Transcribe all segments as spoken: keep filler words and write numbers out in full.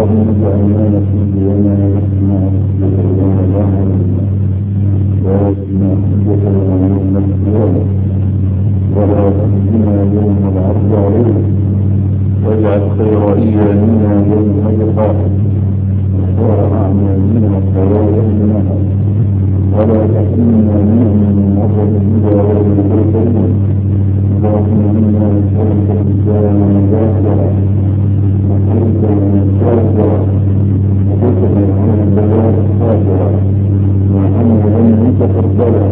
اللهم اجعلنا نسيب وما نسمع وما ظهر واسمع حجتنا يوم القيامة ولا تخزنا يوم العرض عليه واجعل خير ايامنا يوم لقائك وخير اعمالنا خواتمها ولا تحرمنا منه من نظر الى يوم القيامة. اللهم انا نسالك لسانا ذاكرا وخيرك من شاكرا وخيرك من عمل البلاء صابرا وعملا متقبلا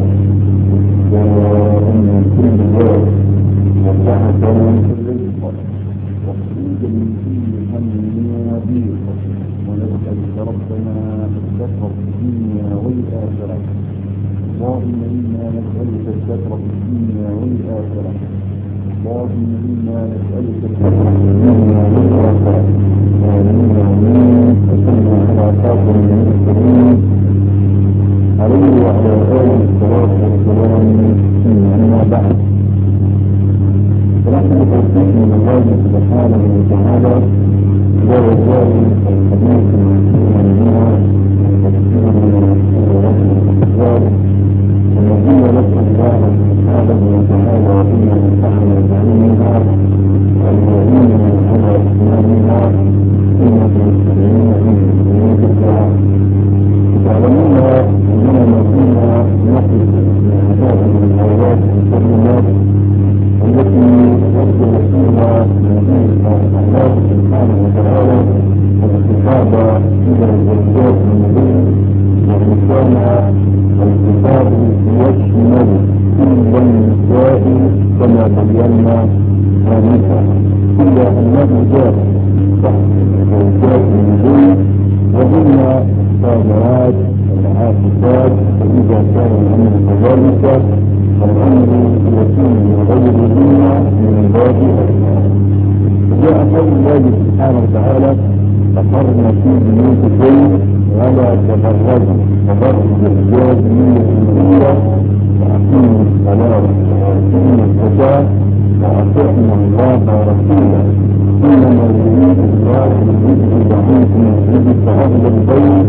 وأن كل ذلك وصحة من كل رزق وخروجا من كل هم وضيق ونسألك ربنا الستر في الدنيا والآخرة. اللهم إنا نسألك الستر في الدنيا والآخرة. اللهم إنا نسألك الستر في الدنيا والآخرة. آمين آمين. وصلنا على خاتم المرسلين عليه وعلى آله الصلاة والسلام. أما بعد، فنحن بتوفيق من الله سبحانه وتعالى لا يزال الحديث المسلم منها وكثير من الرسول والأخبار الذين نسأل الله سبحانه وتعالى إن نفعنا بعلمها والذين من على إسلامها إنك مستمعين من ذنوب الله. تعلمون أننا ما كنا نقف لهذه الآيات الكريمات التي يذكر فيها نبي الله سبحانه وتعالى الخطاب إلى الزوجات النبي وكان الخطاب يشمل كل النساء كما بينا آنفا، إلا أنه جاء تحت زوجات النبي وهن الصابرات العاطفات، فإذا كان الأمر كذلك فالأمر يكون لغيرهن من باب أولى. جاء قول الله سبحانه وتعالى فقرن في بيوتكم ولا تبرجوا تبرج الجاهلية الأولى وأقيموا الصلاة وآتوا الزكاة وأطعنا الله ورسوله إنما يريد الله ليذهب عنكم الرجس أهل البيت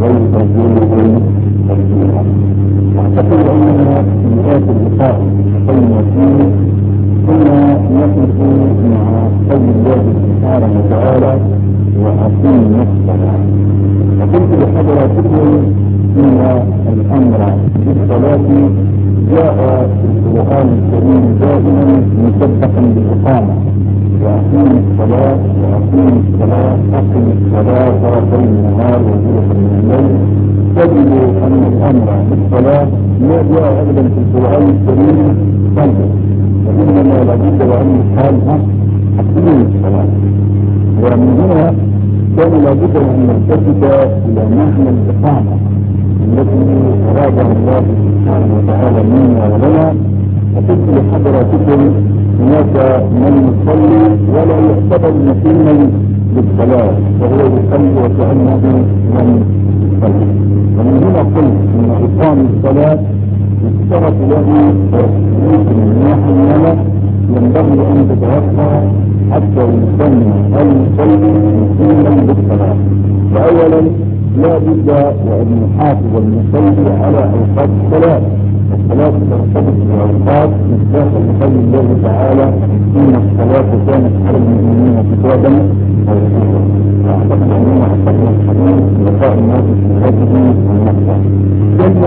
ويطهركم تطهيرا. واعتقد أننا في آية اللقاء قلنا فيه كنا نقف مع قول الله سبحانه وتعالى وأقيموا الصلاة. وقلت لحضراتكم إن الأمر بالصلاة جاء في القرآن الكريم دائما مسبقا بالإقامة. وأقيم الصلاة وأقيم الصلاة أقيم الصلاة طرفي النهار وزلفا من الليل. تجد أن الأمر بالصلاة لا جاء أبدا في القرآن الكريم صلى، وإنما لابد وأن يقال أقيم الصلاة. ومن هنا كان لابد أن نلتفت إلى معنى الإقامة التي أرادها الله سبحانه وتعالى منا ولنا. وقلت لحضراتكم هناك من يصلي ولا يعتبر مقيما بالصلاة وهو يصلي وكأنه لم يصلي. ومن هنا قلت ان إقام الصلاة يشترط له تثبيت من ناحية ينبغي أن تتوقع حتى يسمى المصلي مقيما بالصلاة. فأولا لا بد وأن يحافظ المصلي على أوقات الصلاة. الصلاة ترتبط بأوقات مصداق لقول الله تعالى إن الصلاة كانت على المؤمنين كتابا موقوتا. وأعتقد أننا أخذنا الحديث لقاء الناس في هذه النقطة. ثم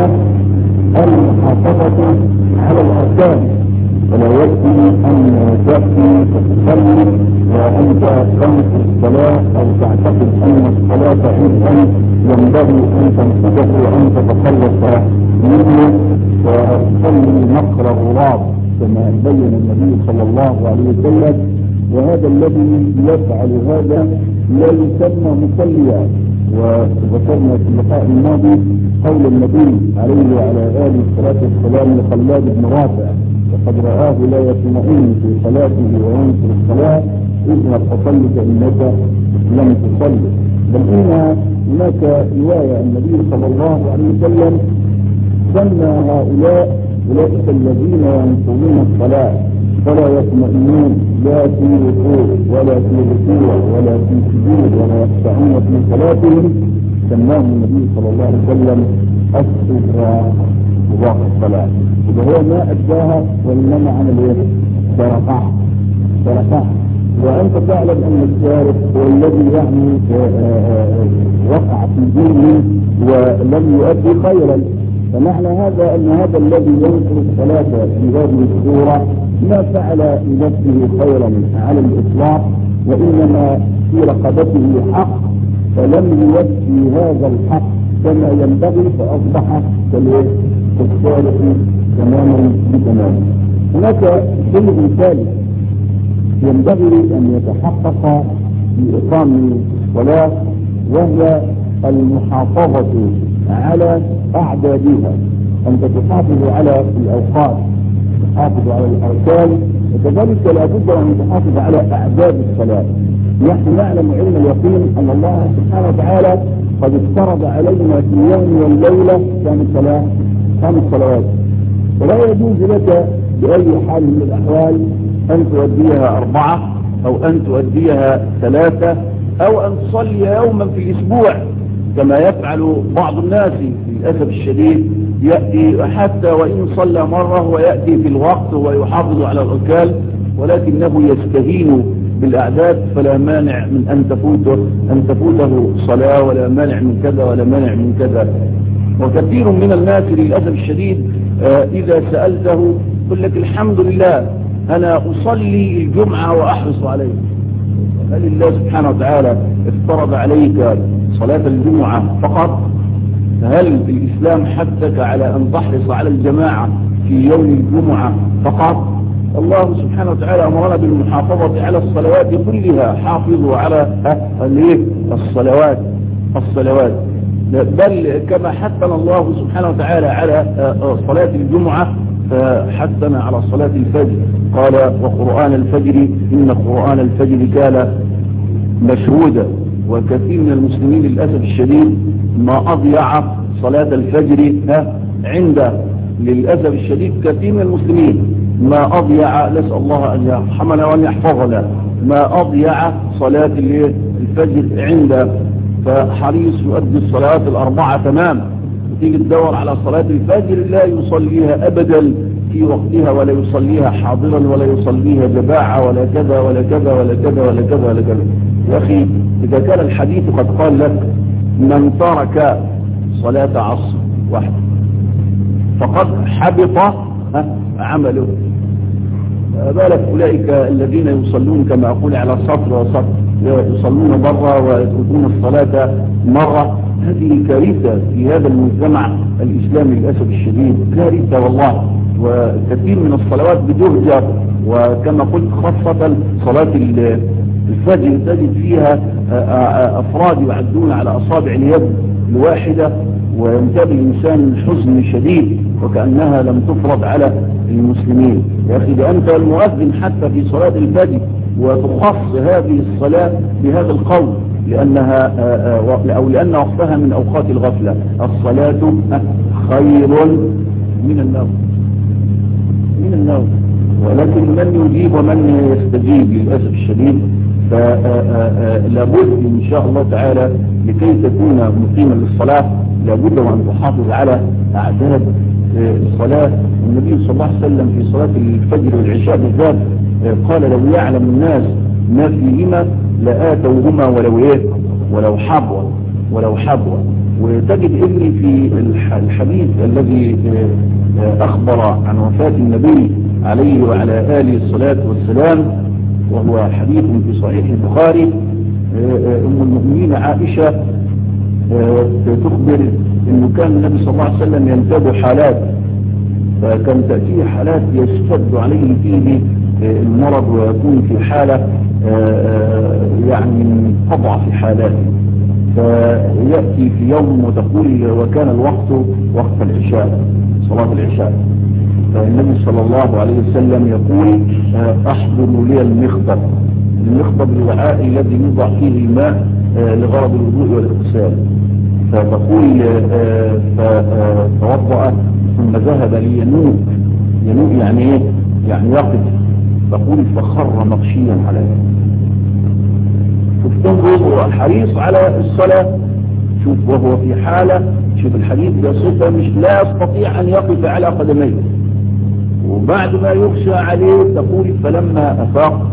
المحافظة على الأركان، فلا يكفي أن تأتي وتصلي وأنت تنسى الصلاة أو تعتقد أن الصلاة حفظا ينبغي أن تنسبه وأن تتخلص منه وتصلي نقر الغراب كما بين النبي صلى الله عليه وسلم. وهذا الذي يفعل هذا لا يسمى مصليا. وذكرنا في اللقاء الماضي قول النبي عليه وعلى آله الصلاة والسلام لخلاد بن رافع وقد رآه لا يطمئن في صلاته وينكر الصلاة اذهب فصل فإنك لم تصلي. بل إن هناك رواية النبي صلى الله عليه وسلم سمى هؤلاء أولئك الذين ينكرون الصلاة فلا يطمئنون لا في ركوع ولا في ركوع ولا في سجود ولا يخشعون في صلاتهم سماه النبي صلى الله عليه وسلم السفراء وضاق الصلاة. إذا هو ما أداها وإنما عمل إيه؟ سرقها سرقها. وأنت تعلم أن السارق هو الذي يعني وقع في دينه ولم يؤدي خيرا. فمعنى هذا أن هذا الذي ينكر الصلاة في هذه الصورة ما فعل لنفسه خيرا على الإطلاق، وإنما في رقبته حق فلم يؤدي هذا الحق كما ينبغي فأصبح كالسارق تماما بتمام. هناك شيء ثالث ينبغي أن يتحقق في إقام الصلاة، وهي المحافظة على أعدادها. أنت تحافظ على الأوقات، تحافظ على الأركان، وكذلك لا بد أن تحافظ على أعداد الصلاة. نحن نعلم علم اليقين أن الله سبحانه وتعالى قد افترض علينا في اليوم والليلة كم صلاة؟ خمس صلوات، ولا يجوز لك بأي حال من الأحوال أن تؤديها أربعة أو أن تؤديها ثلاثة أو أن تصلي يوما في الأسبوع كما يفعل بعض الناس للأسف الشديد. يأتي حتى وإن صلى مرة ويأتي في الوقت ويحافظ على الأركان، ولكنه يستهين بالأعداد، فلا مانع من أن تفوته أن تفوته صلاة، ولا مانع من كذا ولا مانع من كذا. وكثير من الناس للأسف الشديد آه إذا سألته يقول لك الحمد لله أنا أصلي الجمعة وأحرص عليه. هل الله سبحانه وتعالى افترض عليك صلاة الجمعة فقط؟ هل الإسلام حثك على أن تحرص على الجماعة في يوم الجمعة فقط؟ الله سبحانه وتعالى أمرنا بالمحافظة على الصلوات كلها. حافظوا على الصلوات الصلوات بل كما حثنا الله سبحانه وتعالى على صلاة الجمعة فحثنا على صلاة الفجر. قال وقرآن الفجر إن قرآن الفجر كان مشهودا. وكثير من المسلمين للأسف الشديد ما أضيع صلاة الفجر عنده. للأسف الشديد كثير من المسلمين ما أضيع، نسأل الله أن يرحمنا وأن يحفظنا، ما أضيع صلاة الفجر عنده. فحريص يؤدي الصلاة الأربعة تمام، تيجي تدور على صلاة الفجر لا يصليها أبدا في وقتها، ولا يصليها حاضرا، ولا يصليها جماعة، ولا كذا ولا كذا ولا كذا ولا كذا ولا كذا. يا أخي إذا كان الحديث قد قال لك من ترك صلاة عصر واحد فقد حبط عمله، بالك أولئك الذين يصلون كما أقول على سطر وسطر، يصلون مرة ويتركون الصلاة مرة. هذه كارثة في هذا المجتمع الإسلامي للأسف الشديد، كارثة والله. وكثير من الصلوات بتهجر، وكما قلت خاصة صلاة الفجر تجد فيها أفراد يعدون على أصابع اليد الواحدة، وينتابه الإنسان حزن شديد وكأنها لم تفرض على المسلمين. يا أخي ده أنت المؤذن حتى في صلاة الفجر وتخص هذه الصلاة بهذا القول، لأنها أو لأن وقتها من أوقات الغفلة. الصلاة خير من النوم من النوم ولكن من يجيب ومن يستجيب للأسف الشديد. فلابد إن شاء الله تعالى لكي تكون مقيما للصلاة لابد وأن تحافظ على أعداد الصلاة. النبي صلى الله عليه وسلم في صلاة الفجر والعشاء بالذات قال لو يعلم الناس ما فيهما لآتوهما ولو ايه ولو حبوا ولو حبوا. وتجد ابني في الحديث الذي أخبر عن وفاة النبي عليه وعلى آله الصلاة والسلام، وهو حديث في صحيح البخاري، أم المؤمنين عائشة تخبر أنه كان النبي صلى الله عليه وسلم ينتابه حالات، فكان تأتيه حالات يشتد عليه فيه المرض ويكون في حالة يعني من أضعف حالاته، فيأتي في يوم وتقول وكان الوقت وقت العشاء صلاة العشاء، فالنبي صلى الله عليه وسلم يقول أحضروا لي المخبر. المخبر الوعاء الذي يوضع فيه الماء لغرض الوضوء والاغتسال. فتقول فتوضأ ثم ذهب لينوب. ينوب يعني ايه؟ يعني يقف تقول فخر مغشيا عليه. تنظر حريص على الصلاة، شوف وهو في حالة، شوف الحديث بصفة مش لا يستطيع أن يقف على قدميه، وبعد ما يخشى عليه تقول فلما أفاق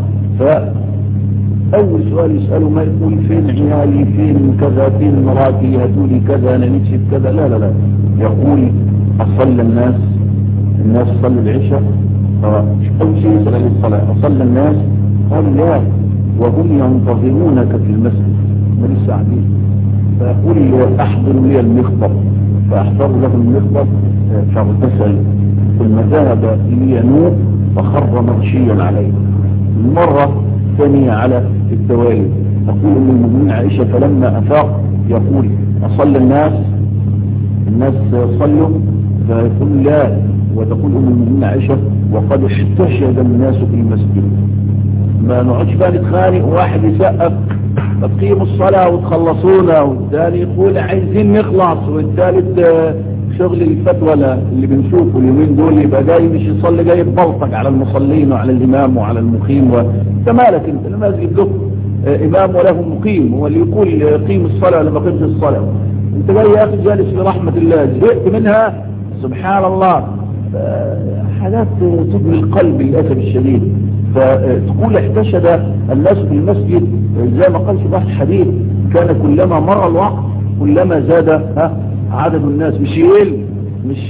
فأول سؤال يسأله ما يقول فين عيالي، فين كذا، فين مراتي، هاتولي كذا، أنا نفسي كذا، لا لا لا، يقول أصلى الناس، الناس صلوا العشاء، أول شيء يسأل عن الصلاة، أصلى الناس؟ قال لا، وهم ينتظرونك في المسجد، ما لسه قاعدين. فيقول أحضروا لي المخبر، فأحضر له المخبر فاغتسل، ثم ذهب لينوم فخر مغشيا عليه. المرة الثانية على التوالي تقول أم المؤمنين عائشة فلما أفاق يقول أصلى الناس؟ الناس صلوا؟ فيقول لا، وتقول أم المؤمنين عائشة وقد احتشد الناس في المسجد. ما نقعدش بقى نتخانق، واحد يسقف تقيموا الصلاة وتخلصونا، والثاني يقول عايزين نخلص، والثالث شغل الفتوى اللي بنشوفه اليومين دول يبقى جاي مش يصلي، جاي يبلطج على المصلين وعلى الإمام وعلى المقيم. انت مالك انت؟ المسجد له إمام وله مقيم، هو اللي يقول قيم الصلاة ولا ما قيمش الصلاة. انت جاي يا أخي جالس في رحمة الله، زهقت منها؟ سبحان الله، حاجات تبني القلب للأسف الشديد. فتقول احتشد الناس في المسجد زي ما قال في الحديث كان كلما مر الوقت كلما زاد ها عدد الناس، مش يقل، مش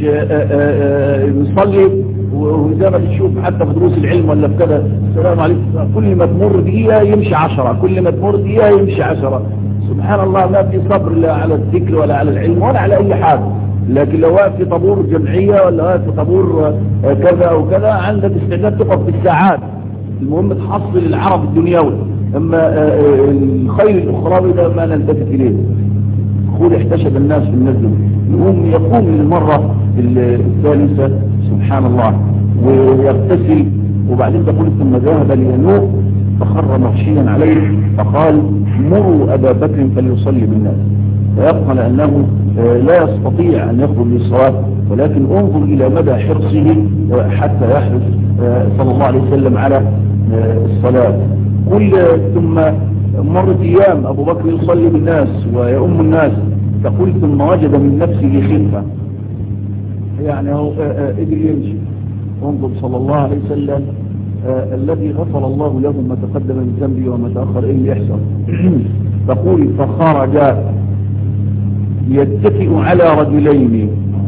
نصلي وزي ما تشوف حتى في دروس العلم ولا في كذا السلام عليكم، كل ما تمر دقيقة يمشي عشرة، كل ما تمر دقيقة يمشي عشرة. سبحان الله، ما في صبر لا على الذكر ولا على العلم ولا على أي حاجة. لكن لو واقف في طابور جمعية ولا واقف في طابور كذا أو كذا عندك استعداد تقف بالساعات، المهم تحصل العرب الدنيوي، أما الخير الأخروي ده ما نلتفت إليه. يقول احتشد الناس في المسجد، يقوم يقوم للمرة الثالثة سبحان الله ويغتسل، وبعدين تقول ثم ذهب لينوم فخر مغشيا عليه فقال مروا أبا بكر فليصلي بالناس. فيبقى لأنه لا يستطيع أن يخرج للصلاة، ولكن انظر إلى مدى حرصه حتى يحرص صلى الله عليه وسلم على الصلاة. كل ثم مرت أيام أبو بكر يصلي بالناس ويؤم الناس، تقول ثم وجد من نفسه خفة، يعني هو قدر يمشي. انظر صلى الله عليه وسلم الذي غفر الله له ما تقدم من ذنبه وما تأخر، إيه اللي يحصل؟ تقول فخرج يتكئ على رجلين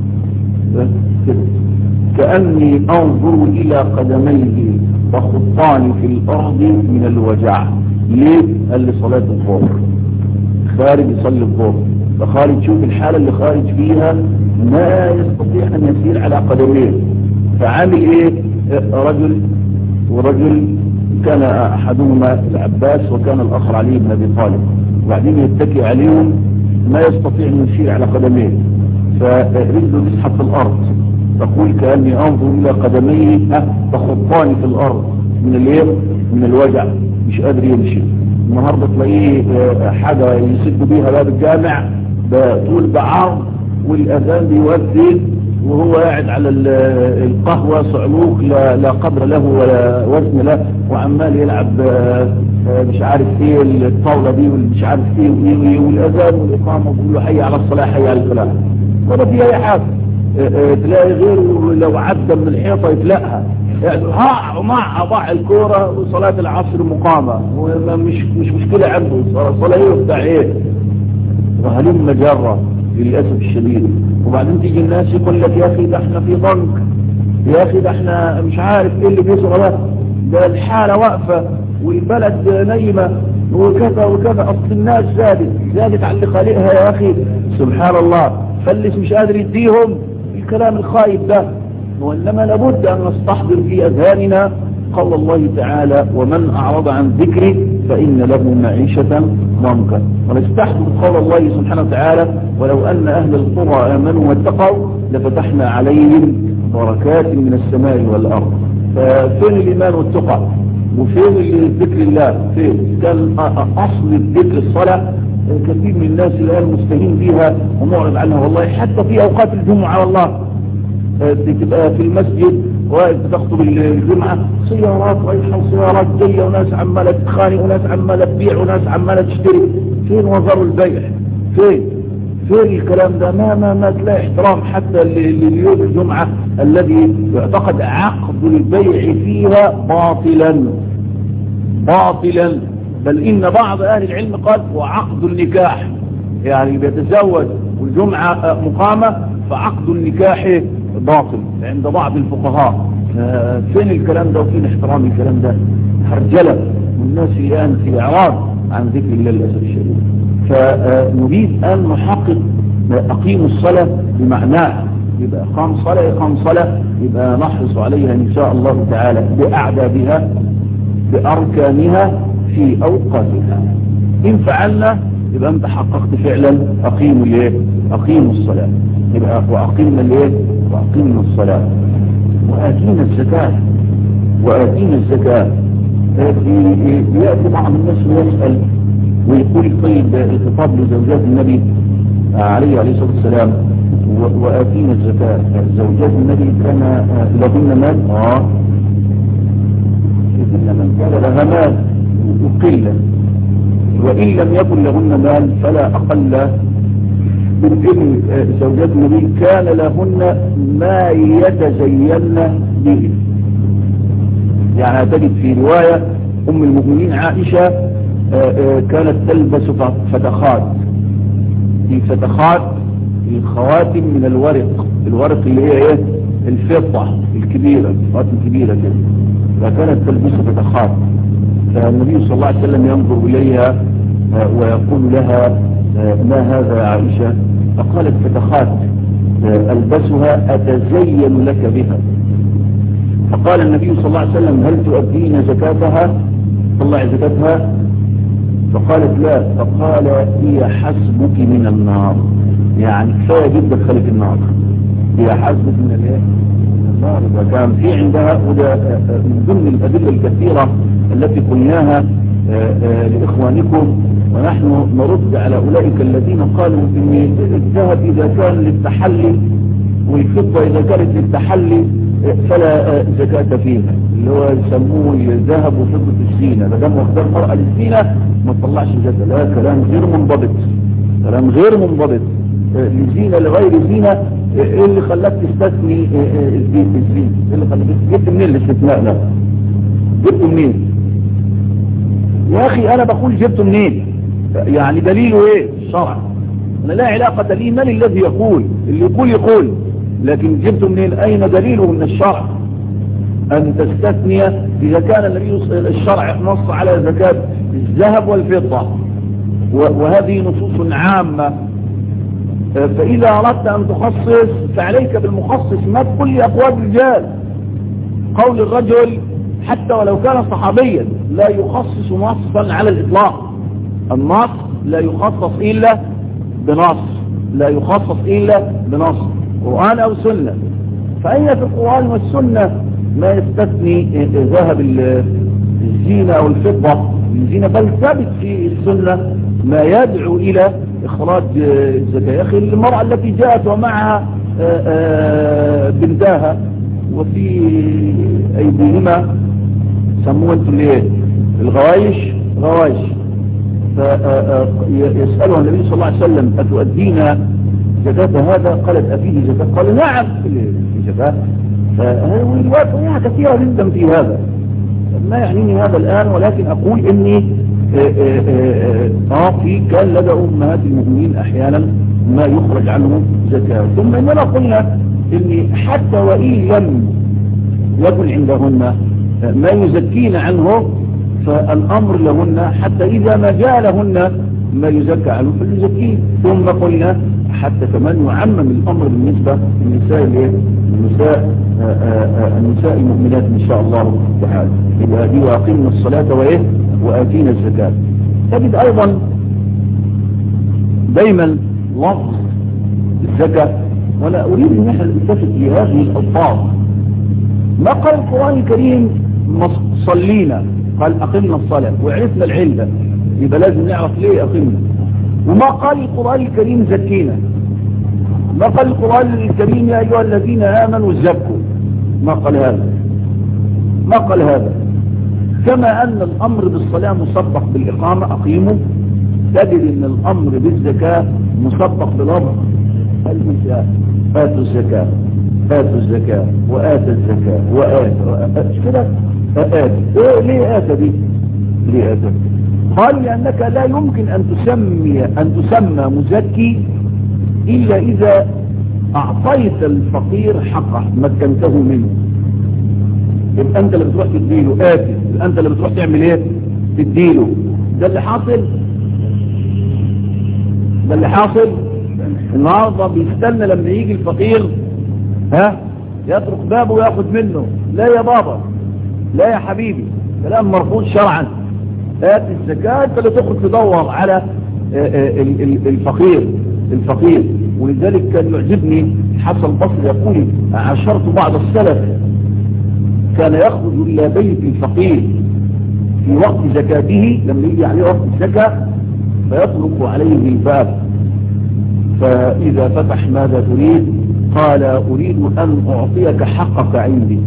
كأني أنظر إلى قدميه تخطان في الأرض من الوجع. ليه؟ قال لي صلاة الظهر، خارج يصلي الظهر، فخارج شوف الحالة اللي خارج فيها ما يستطيع أن يسير على قدميه، فعامل إيه؟ رجل ورجل، كان أحدهما العباس وكان الآخر علي بن أبي طالب، وبعدين يتكئ عليهم ما يستطيع أن يسير على قدميه، فرجله تسحب في الأرض. تقول كأني أنظر إلى قدميه تخطاني في الأرض من اليم من الوجع، مش قادر يمشي. النهاردة تلاقيه حاجة يسد بيها باب الجامع طول بعرض، والأذان بيؤذن وهو قاعد على القهوة صعلوك لا, لا قدر له ولا وزن له، وعمال يلعب مش عارف ايه الطاولة دي والمش عارف ايه وايه، والأذان والإقامة ويقول له حي على الصلاة حي على الفلاح، ولا في أي حاجة. تلاقي غيره لو عدى من الحيطة يتلاقها يعني ها مع أضاع الكورة وصلاة العصر مقامة، مش مش مشكلة عنده صلاة ايه وبتاع ايه، وهلم مجرة للأسف الشديد. وبعدين تيجي الناس يقول لك يا أخي ده احنا في ضنك، يا أخي ده احنا مش عارف ايه اللي بيصغى ده، ده الحالة واقفة والبلد نايمة وكذا وكذا، أصل الناس زادت زادت على اللي خالقها يا أخي. سبحان الله، فلس مش قادر يديهم الكلام الخايب ده. وإنما لابد أن نستحضر في أذهاننا قول الله تعالى ومن أعرض عن ذكري فإن له معيشة ضنكا، ونستحضر قول الله سبحانه وتعالى ولو أن أهل القرى آمنوا واتقوا لفتحنا عليهم بركات من السماء والأرض. ففين الإيمان والتقى وفين ذكر الله؟ فين كان أصل الذكر الصلاة؟ كثير من الناس الآن مستهين بها ومعرض عنها، والله حتى في أوقات الجمعة والله تبقى في المسجد واقف بتخطب الجمعة، سيارات رايحة وسيارات جاية وناس عمالة تخانق وناس عمالة تبيع وناس عمالة تشتري. فين وزاروا البيع؟ فين فين الكلام ده؟ ما ما ما تلاقي احترام حتى لليوم الجمعة الذي يعتقد عقد البيع فيها باطلا باطلا. بل إن بعض أهل العلم قال وعقد النكاح، يعني بيتزوج والجمعة مقامة فعقد النكاح باطل عند بعض الفقهاء. فين الكلام ده وفين احترام الكلام ده؟ هرجلة والناس الآن في إعراض عن ذكر الله للأسف الشديد. فنريد أن نحقق أقيموا الصلاة بمعناه، يبقى إقام صلاة إقام صلاة يبقى نحرص عليها إن شاء الله تعالى بأعدادها بأركانها في أوقاتها. إن فعلنا يبقى أنت حققت فعلا أقيموا الايه؟ أقيموا الصلاة. يبقى وأقيمنا الايه؟ وأقيمنا الصلاة وآتينا الزكاة وآتينا الزكاة. يأتي بعض الناس ويسأل ويقول طيب الخطاب لزوجات النبي عليه عليه الصلاة والسلام وآتينا الزكاة، زوجات النبي كان لهن مال؟ اه لهن من كان لها مال وقلة، وإن لم يكن لهن مال فلا أقل من إن زوجات النبي كان لهن ما يتزين به. يعني تجد في رواية أم المؤمنين عائشة كانت تلبس فتخات، في فتخات الخواتم من الورق، الورق اللي هي ايه؟ الفضة الكبيرة، الخواتم الكبيرة كده، فكانت تلبس فتخات. فالنبي صلى الله عليه وسلم ينظر إليها ويقول لها ما هذا يا عائشة؟ فقالت فتخات ألبسها أتزين لك بها. فقال النبي صلى الله عليه وسلم هل تؤدين زكاتها؟ طلع زكاتها؟ فقالت لا. فقال هي حسبك من النار، يعني كفاية جدا خلق النار، هي حسبك من الايه؟ النار. وكان في عندها وده من ضمن الأدلة الكثيرة التي قلناها لإخوانكم ونحن نرد على أولئك الذين قالوا إن الذهب إذا كان للتحلي والفضة إذا كانت للتحلي فلا زكاة فيها، اللي هو يسموه الذهب وفضة الزينة، ما دام واخدها المرأة للزينة ما تطلعش زكاة. لا، كلام غير منضبط، كلام غير منضبط. لزينة لغير زينة، ايه اللي خلاك تستثني الزين بالزين؟ ايه اللي خلاك جبت منين الاستثناء ده؟ جبته منين؟ يا اخي انا بقول جبته منين؟ يعني دليله ايه؟ الشرع. انا لا علاقة لي من الذي يقول، اللي يقول يقول، لكن جبته منين؟ اين دليله من الشرع ان تستثني اذا كان النبي الشرع نص على زكاة الذهب والفضة وهذه نصوص عامة. فإذا أردت أن تخصص فعليك بالمخصص، ما تقول لي أقوال الرجال. قول الرجل حتى ولو كان صحابيا لا يخصص نصا على الإطلاق. النص لا يخصص إلا بنص، لا يخصص إلا بنص قرآن أو سنة. فأين في القرآن والسنة ما يستثني ذهب الزينة أو الفضة الزينة؟ بل ثابت في السنة ما يدعو إلى إخراج الزكاة. يا أخي المرأة التي جاءت ومعها بنتها وفي أيديهما سموه أنتم ليه الغوايش، غوايش، فيسألها النبي صلى الله عليه وسلم أتؤدين زكاة هذا؟ قالت أفيه زكاة؟ قال نعم في زكاة. فهي كثيرة جدا في هذا، ما يعنيني هذا الآن، ولكن أقول إني اه في كان لدى أمهات المؤمنين أحيانا ما يخرج عنه زكاة. ثم إننا قلنا إن حتى وإن لم يكن عندهن ما يزكين عنه فالأمر لهن حتى إذا ما جاء لهن ما يزكى عنه فليزكيه. ثم قلنا حتى كمان يعمم الأمر بالنسبة للنساء النساء النساء المؤمنات إن شاء الله تعالى. إذا دي وأقيمنا الصلاة وإيه وآتينا الزكاة. تجد أيضا دايما لفظ الزكاة، ولا أريد أن نحن نلتفت لهذه الألفاظ. ما قال القرآن الكريم صلينا، قال أقمنا الصلاة وعرفنا العلة، يبقى لازم نعرف ليه أقمنا. وما قال القرآن الكريم زكينا، ما قال القرآن الكريم يا أيها الذين آمنوا زكوا، ما قال هذا، ما قال هذا. كما أن الأمر بالصلاة مسبق بالإقامة أقيموا، تجد أن الأمر بالزكاة مسبق بلفظ الزكاة، آتوا الزكاة، آتوا الزكاة، وآتى الزكاة، وآتى كده آتى. إيه ليه آتى دي؟ ليه آتى؟ قال لأنك لا يمكن أن تسمي أن تسمى مزكي إلا إذا أعطيت الفقير حقه، مكنته منه. يبقى أنت اللي بتروح تديله آتي، يبقى أنت اللي بتروح تعمل إيه؟ تديله. ده اللي حاصل، ده اللي حاصل النهارده. بيستنى لما يجي الفقير ها يترك بابه وياخد منه. لا يا بابا، لا يا حبيبي، كلام مرفوض شرعا. آتي الزكاة، أنت اللي تخرج تدور على الفقير الفقير. ولذلك كان يعجبني حسن البصري يقول: عاشرت بعض السلف كان يخرج إلى بيت الفقير في وقت زكاته، لما يجي عليه وقت الزكاة فيطرق عليه الباب، فإذا فتح: ماذا تريد؟ قال: أريد أن أعطيك حقك عندي.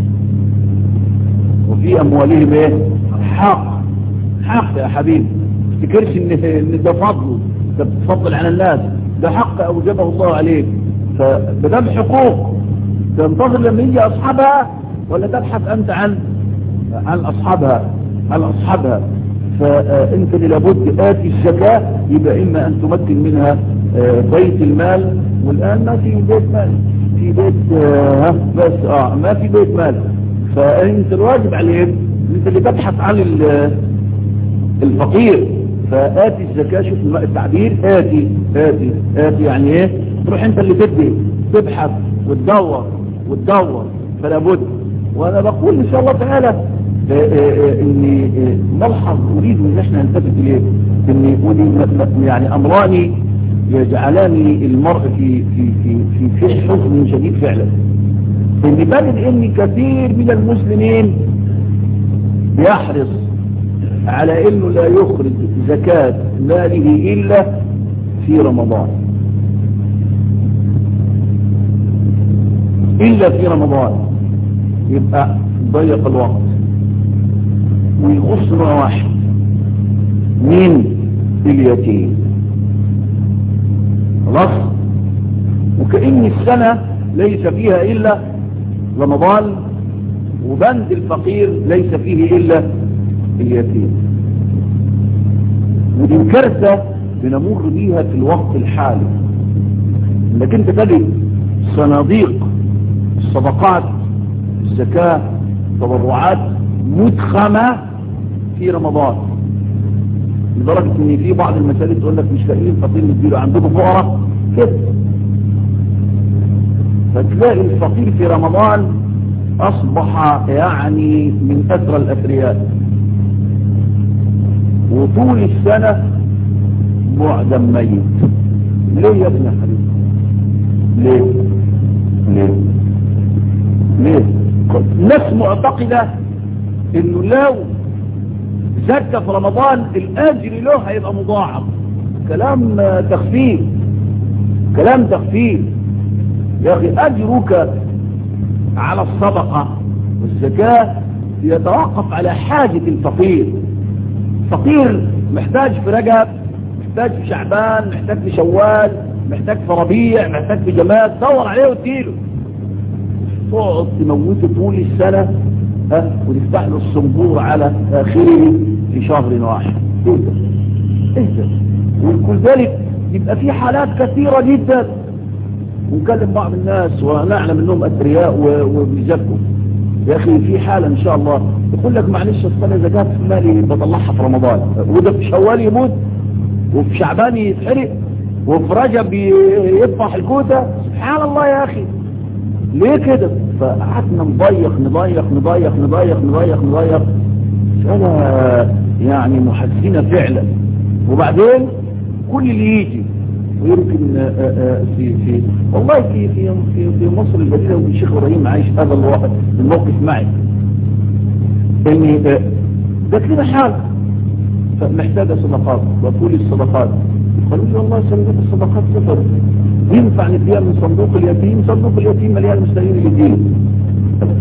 وفي أموالهم إيه؟ حق. حق يا حبيبي، ما تفتكرش إن ده فضل، ده بتفضل على الناس، ده حق أوجبه الله عليك. فبدام حقوق تنتظر لما يجي أصحابها، ولا تبحث أنت عن عن أصحابها عن أصحابها فأنت اللي لابد آتي الزكاة. يبقى إما أن تمكن منها بيت المال، والآن ما في بيت مال، في بيت آه بس آه ما في بيت مال. فأنت الواجب عليك أنت اللي تبحث عن الفقير. فآتي الزكاة، شوف التعبير، آتي آتي آتي يعني إيه؟ تروح أنت اللي تبدي تبحث وتدور وتدور. فلا بد. وأنا بقول إن شاء الله تعالى إني ملحظ أريد أن احنا نلتفت إليه، إني ودي يعني أمراني يجعلاني المرء في في في في في حزن شديد فعلا. إني بجد إن كثير من المسلمين بيحرص على إنه لا يخرج زكاة ماله إلا في رمضان، إلا في رمضان. يبقى ضيق الوقت ويخص نوع واحد، مين؟ اليتيم. خلاص. وكأن السنة ليس فيها إلا رمضان، وبند الفقير ليس فيه إلا اليتيم. ودي كارثة بنمر بيها في الوقت الحالي، انك انت تجد صناديق الصدقات، الزكاة، تبرعات مدخمة في رمضان، لدرجة ان في بعض المساجد تقول لك مش لاقيين فقير نديله، عندكم فقراء كده. فتلاقي الفقير في رمضان اصبح يعني من اثرى الاثرياء، وطول السنة معدم ميت. ليه يا ابن حبيبي؟ ليه ليه ليه ناس معتقدة انه لو زكى في رمضان الاجر له هيبقى مضاعف. كلام تخفيف، كلام تخفيف يا اخي. اجرك على الصدقة والزكاة يتوقف على حاجة الفقير. فقير محتاج في رجب، محتاج في شعبان، محتاج في شوال، محتاج في ربيع، محتاج في جماد، دور عليه وتديله. تقعد تموته طول السنة ها وتفتح له الصنبور على آخره في شهر واحد. ايه ده؟ ايه ده؟ وكل ذلك يبقى في حالات كثيرة جدا. ونكلم بعض الناس ونعلم انهم اثرياء وبيزكوا. يا اخي في حالة ان شاء الله يقول لك معلش السنة زكاة في مالي بطلعها في رمضان، وده في شوال يموت، وفي شعبان يتحرق، وفي رجب يطفح الكوتة. سبحان الله يا اخي، ليه كده؟ فقعدنا نضيق نضيق نضيق نضيق نضيق نضيق مسألة يعني محزنة فعلا. وبعدين كل اللي يجي ويمكن في في والله في في في, في مصر الجديدة، والشيخ ابراهيم عايش هذا الواحد الموقف معي، اني جات لنا حال فمحتاجة صدقات، وكل الصدقات قالوا لي والله صندوق الصدقات صفر، ينفع نديها من صندوق اليتيم؟ صندوق اليتيم مليان مستهين اليتيم.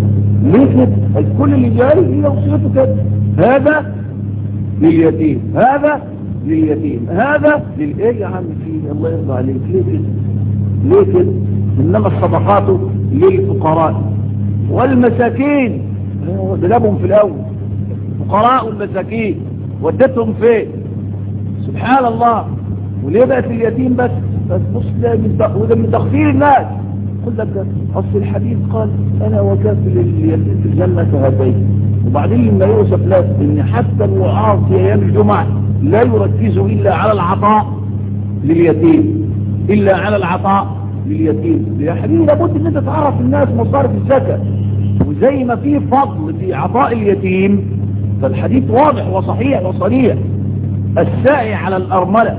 ليه كده؟ كل اللي جاي هي وصيته كده، هذا لليتيم، هذا لليتيم، هذا للايه يا عم فيه الله يرضى عليك، ليه كده؟ ليه كده؟ انما الصدقات للفقراء والمساكين، ده جابهم في الاول فقراء والمساكين، ودتهم فين؟ سبحان الله. وليه بقت اليتيم بس؟ بس بص وده من تغفير الناس. قل لك اصل الحديث قال انا وكافل اليتيم في الجنه هاتين، وبعدين لما يوصف لك ان حتى الوعاظ في ايام الجمعه لا يركزوا الا على العطاء لليتيم، الا على العطاء لليتيم. يا حبيبي لابد ان انت تعرف الناس مصارف الزكاه، وزي ما في فضل في عطاء اليتيم فالحديث واضح وصحيح وصريح، الساعي على الارمله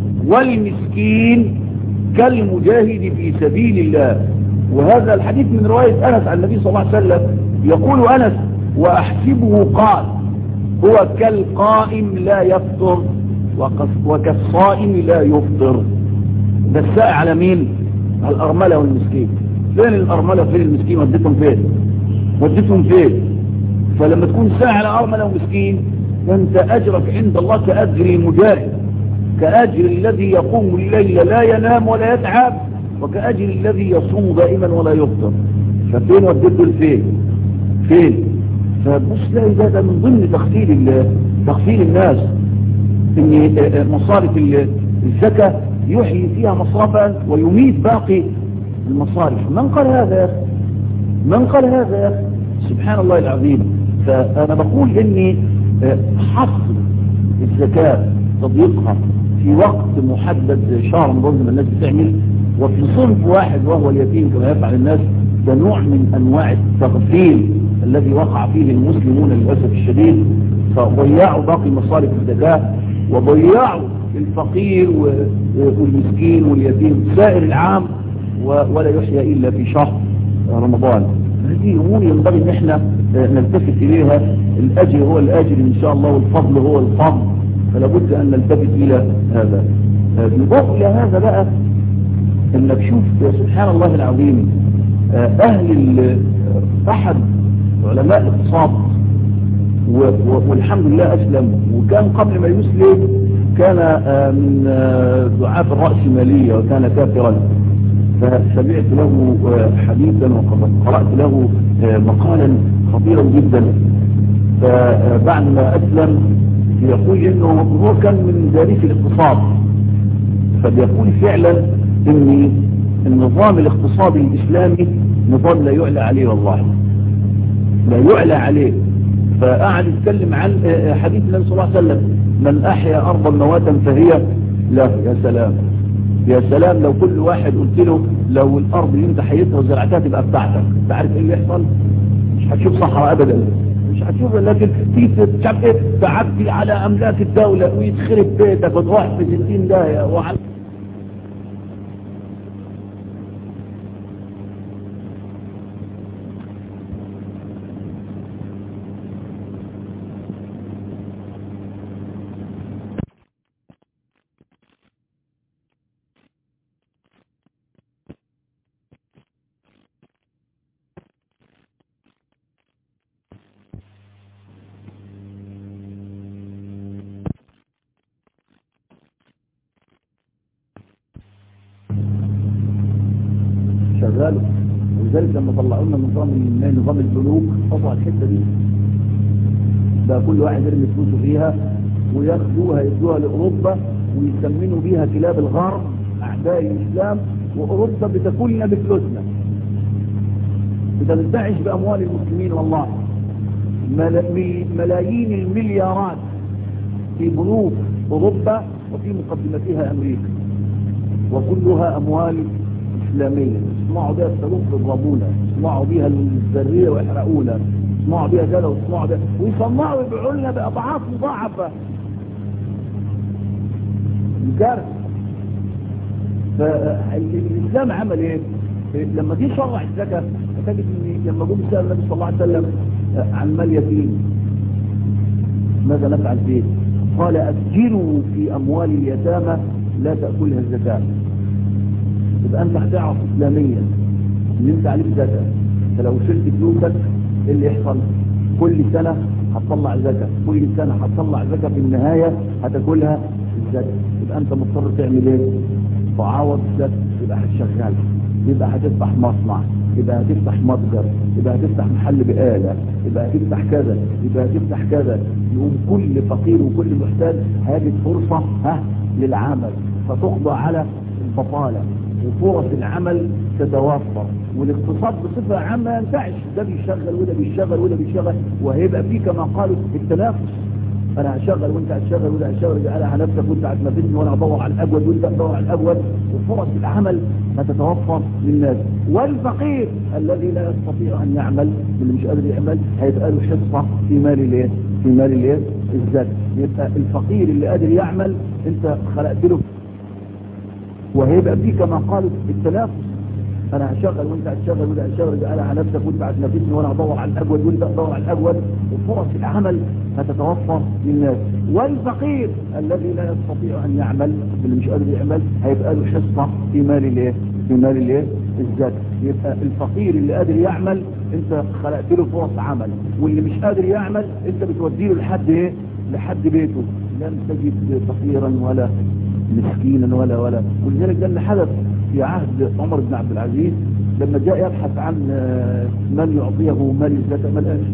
والمسكين كالمجاهد في سبيل الله. وهذا الحديث من روايه انس عن النبي صلى الله عليه وسلم، يقول انس واحسبه قال هو كالقائم لا يفطر وكالصائم لا يفطر. ده الساعي على مين؟ على الارمله والمسكين. فين الارمله وفين المسكين؟ وديتهم فين؟ وديتهم فين؟ فلما تكون ساعي على ارمله ومسكين فانت اجرك عند الله كاجر المجاهد، كاجر الذي يقوم الليل لا ينام ولا يتعب، وكاجر الذي يصوم دائما ولا يفطر. ففين وديتهم فين؟ فين؟ فبص تلاقي ده من ضمن تخفيل تخفيل الناس، ان مصارف الزكاه يحيي فيها مصرفا ويميت باقي المصارف. من قال هذا يا اخي؟ من قال هذا يا اخي؟ سبحان الله العظيم. فانا بقول اني حصر الزكاه تضييقها في وقت محدد زي شهر رمضان زي ما الناس بتعمل، وفي صنف واحد وهو اليتيم كما يفعل الناس، ده نوع من انواع التغفيل الذي وقع فيه المسلمون للاسف الشديد. فضيعوا باقي مصارف الزكاه وضيعوا الفقير والمسكين واليتيم سائر العام، ولا يحيى الا في شهر رمضان. هذه امور ينبغي ان احنا نلتفت اليها. الاجر هو الاجر ان شاء الله، والفضل هو الفضل، فلا بد ان نلتفت الى هذا. يضاف الى هذا بقى انك شوف سبحان الله العظيم، اهل احد علماء الاقتصاد والحمد لله اسلم، وكان قبل ما يسلم كان من دعاة الرأسمالية وكان كافرا، فسمعت له حديثا وقرأت له مقالا خطيرا جدا. فبعد ما أسلم يقول إنه هو كان من دارس الاقتصاد، فبيقول فعلا إن النظام الاقتصادي الإسلامي نظام لا يعلى عليه، والله لا يعلى عليه. فقعد يتكلم عن حديث النبي صلى الله عليه وسلم من أحيا أرضا مواتا فهي لا. يا سلام يا سلام، لو كل واحد قلت له لو الأرض اللي انت حيتها وزرعتها تبقى بتاعتك، انت عارف ايه اللي يحصل؟ مش هتشوف صحراء أبدا، مش هتشوف. لكن تيجي تعمل ايه؟ تعدي على أملاك الدولة ويتخرب بيتك وتروح في ستين داهية وعلى شغاله. ولذلك لما طلعوا لنا نظام نظام البنوك قطعوا الحته دي، بقى كل واحد يرمي فلوسه فيها وياخدوها يدوها لاوروبا ويسمنوا بيها كلاب الغرب اعداء الاسلام، واوروبا بتاكلنا بفلوسنا، بتنتعش باموال المسلمين. والله ملايين المليارات في بنوك اوروبا وفي مقدمتها امريكا، وكلها اموال إسلامية. يصنعوا بها الصاروخ يضربونا، يصنعوا بها الذرية ويحرقونا، يصنعوا بها كذا ويصنعوا بها، ويصنعوا ويبيعوا لنا بأضعاف مضاعفة. الكارثة. فالإسلام عمل إيه؟ لما جه شرع الزكاة تجد إن لما جم سأل النبي صلى الله عليه وسلم عن مال يتيم ماذا نفعل فيه؟ قال أسجلوا في أموال اليتامى لا تأكلها الزكاة. يبقى انت هتعرف اسلاميا ان انت عليك زكاه، فلو شلت فلوسك اللي يحصل كل سنة هتطلع زكاة، كل سنة هتطلع زكاة، في النهاية هتاكلها الزكاة. يبقى انت مضطر تعمل ايه؟ تعاوض الزكاة. يبقى هتشغل، يبقى هتفتح مصنع، يبقى هتفتح متجر، يبقى هتفتح محل بقالة، يبقى هتفتح كذا، يبقى هتفتح كذا. يقوم كل فقير وكل محتاج هيجد فرصة ها للعمل، فتقضى على البطالة وفرص العمل تتوفر، والاقتصاد بصفة عامة ما ينفعش، ده بيشغل وده بيشغل وده بيشغل، وهيبقى فيه كما قالوا التنافس. انا هشغل وانت هتشغل وده هتشغل، انا هنفسك وانت هتنافسني، وانا هدور على الاجود وانت هتدور على الاجود، وفرص العمل هتتوفر للناس. والفقير الذي لا يستطيع ان يعمل، اللي مش قادر يعمل، هيبقى له حصه في مال الايه؟ في مال الايه؟ الزكاه. يبقى الفقير اللي قادر يعمل انت خلقت له، وهيبقى فيه كما قالوا التنافس. انا هشغل وانت هتشغل وده هتشغل، انا على نفسك وانت هتنافسني، وانا هدور على الاجود وانت هتدور على الاجود، وفرص العمل هتتوفر للناس. والفقير الذي لا يستطيع ان يعمل، اللي مش قادر يعمل، هيبقى له حصه في مال الايه؟ في مال الايه؟ الزكاه. يبقى الفقير اللي قادر يعمل انت خلقت له فرص عمل، واللي مش قادر يعمل انت بتوديه له لحد ايه؟ لحد بيته. لن تجد فقيرا ولا مسكينا ولا ولا ولذلك ده اللي حدث في عهد عمر بن عبد العزيز لما جاء يبحث عن من يعطيه مال الزكاه، ما لقاش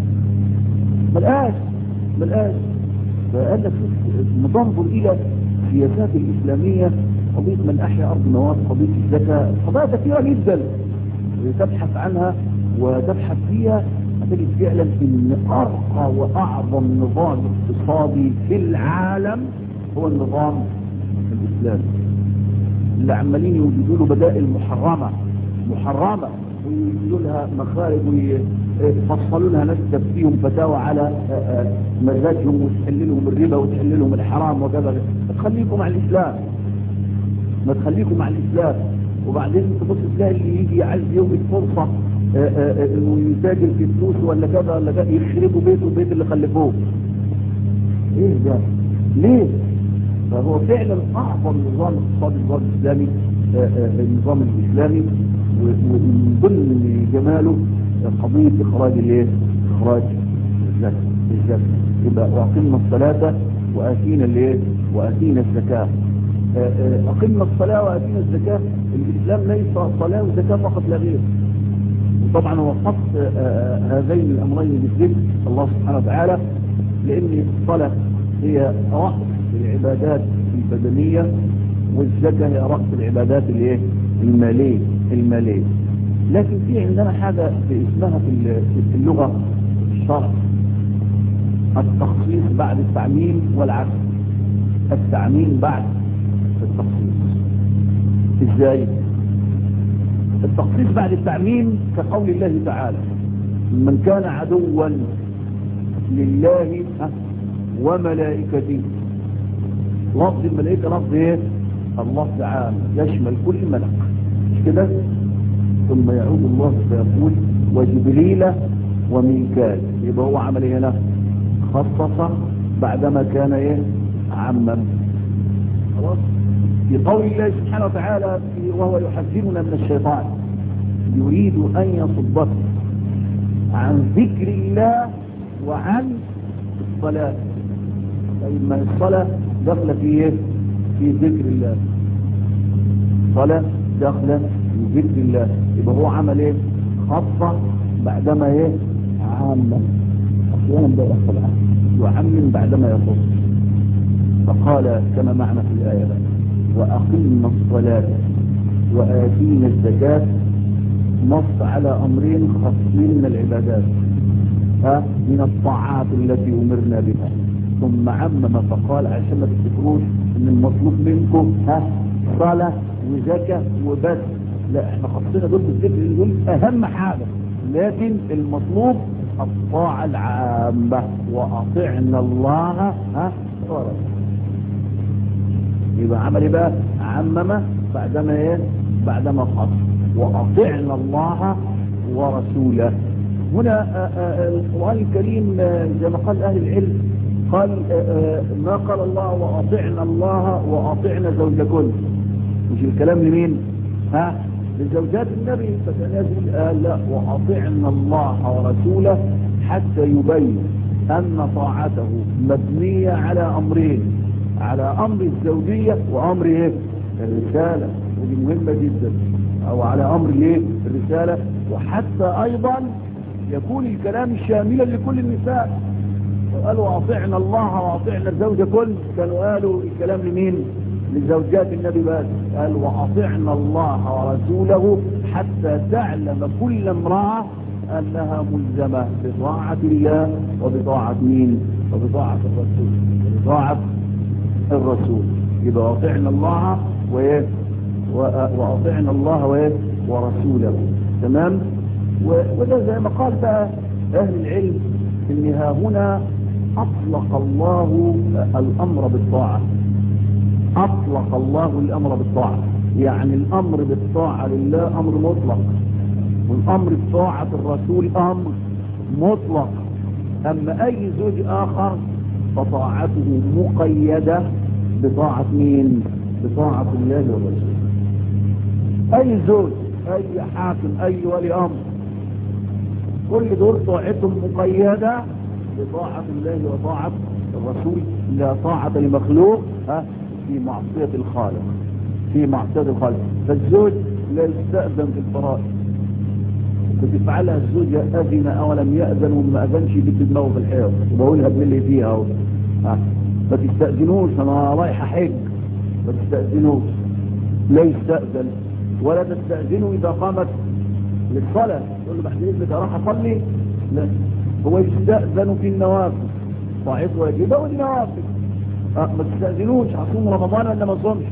ما لقاش ما لقاش فقال لك ننظر الى السياسات الاسلاميه، قضيه من احيا ارض مواد، قضيه الزكاه، قضايا كثيره جدا تبحث عنها وتبحث فيها، هتجد فعلا ان ارقى واعظم نظام اقتصادي في العالم هو النظام الاسلامي، اللي عمالين يوجدوا له بدائل محرمه محرمه ويوجدوا لها مخارج ويفصلوا لها ناس تفتيهم فتاوى على مزاجهم، وتحل لهم الربا وتحل لهم الحرام وكذا. ما تخليكم مع الاسلام، ما تخليكم مع الاسلام. وبعدين تبص تلاقي اللي يجي عايز يوجد فرصه انه يتاجر في فلوس ولا كذا ولا كذا، يخربوا بيته وبيت اللي خلفوه. ايه ده؟ ليه؟ فهو فعلا اعظم نظام اقتصادي النظام الاسلامي، النظام الاسلامي، ومن ضمن جماله قضيه اخراج الايه؟ اخراج الزكاه. الزكاه يبقى اقمنا الصلاه واتينا الايه؟ واتينا الزكاه. اقمنا الصلاه واتينا الزكاه، الاسلام ليس صلاه وزكاه فقط لا غير. وطبعا هو خص هذين الامرين بالذكر الله سبحانه وتعالى، لان الصلاه هي راس العبادات البدنيه، والزكاه هي راس العبادات الايه؟ الماليه الماليه. لكن في عندنا حاجه اسمها في اللغه الشرع التخصيص بعد التعميم والعكس. التعميم بعد التخصيص. ازاي؟ التخصيص بعد التعميم كقول الله تعالى: من كان عدوا لله وملائكته. لفظ الملائكه لفظ ايه؟ الله تعالى يشمل كل ملك، مش كده؟ ثم يعود الله فيقول: وجبريل وميكال. يبقى هو عمل ايه هنا؟ خصص بعدما كان ايه؟ عمم. خلاص. في قول الله سبحانه وتعالى وهو يحذرنا من الشيطان: يريد ان يصدكم عن ذكر الله وعن الصلاه. طيب ما الصلاه داخله في ايه؟ في ذكر الله. الصلاه داخله في ذكر الله. يبقى هو عمل ايه؟ خاصه بعدما ايه؟ عامه. احيانا ده يحصل يعمم بعدما يخص. فقال كما معنى في الايه بقى: وأقمنا الصلاة وآتينا الزكاة. نص على أمرين خاصين من العبادات، ها من الطاعات التي أمرنا بها، ثم عمم فقال عشان ما تفتكروش إن المطلوب منكم ها صلاة وزكاة وبس، لا احنا خصينا دول بالذكر، دول أهم حاجة، لكن المطلوب الطاعة العامة: وأطعنا الله ها ورسوله. يبقى عمل ايه بقى؟ عمم بعدما ايه؟ بعدما خص: واطعنا الله ورسوله. هنا القرآن الكريم زي ما قال اهل العلم، قال ما قال الله واطعنا الله واطعنا زوجكن. مش الكلام لمين؟ ها؟ لزوجات النبي، فكان يقول قال لا وأطعنا الله ورسوله حتى يبين أن طاعته مبنية على أمرين، على أمر الزوجية وأمر إيه؟ الرسالة، ودي مهمة جدا، أو على أمر إيه؟ الرسالة، وحتى أيضا يكون الكلام شاملا لكل النساء. قالوا أطعنا الله وأطعنا الزوجة كل، كانوا قالوا الكلام لمين؟ لزوجات النبي بس. قال وأطعنا الله ورسوله حتى تعلم كل امرأة أنها ملزمة بطاعة الله وبطاعة مين؟ وبطاعة الرسول، وبطاعة الرسول. يبقى أطعنا الله وإيه؟ وأطعنا الله وإيه؟ ورسوله. تمام؟ وده زي ما قال بقى أهل العلم إن ها هنا أطلق الله الأمر بالطاعة، أطلق الله الأمر بالطاعة، يعني الأمر بالطاعة لله أمر مطلق، والأمر بطاعة الرسول أمر مطلق. أما أي زوج آخر فطاعته مقيدة بطاعة مين؟ بطاعة الله والرسول. أي زوج، أي حاكم، أي ولي أمر، كل دول طاعتهم مقيدة بطاعة الله وطاعة الرسول. لا طاعة لمخلوق ها في معصية الخالق، في معصية الخالق. فالزوج لا يستأذن في الفرائض، بتفعلها الزوج أذن أو لم يأذن، وما أذنش يجيب دماغه في الحيط وبقولها باللي فيها اهو. ها ما تستأذنوش، أنا رايح أحج، ما تستأذنوش، لا يستأذن. ولا تستأذنوا إذا قامت للصلاة، تقول له بعد إذنك أروح أصلي، لا، هو يستأذن في النوافل، طاعته واجبة والنوافل. أه ما تستأذنوش هصوم رمضان ولا ما صومش،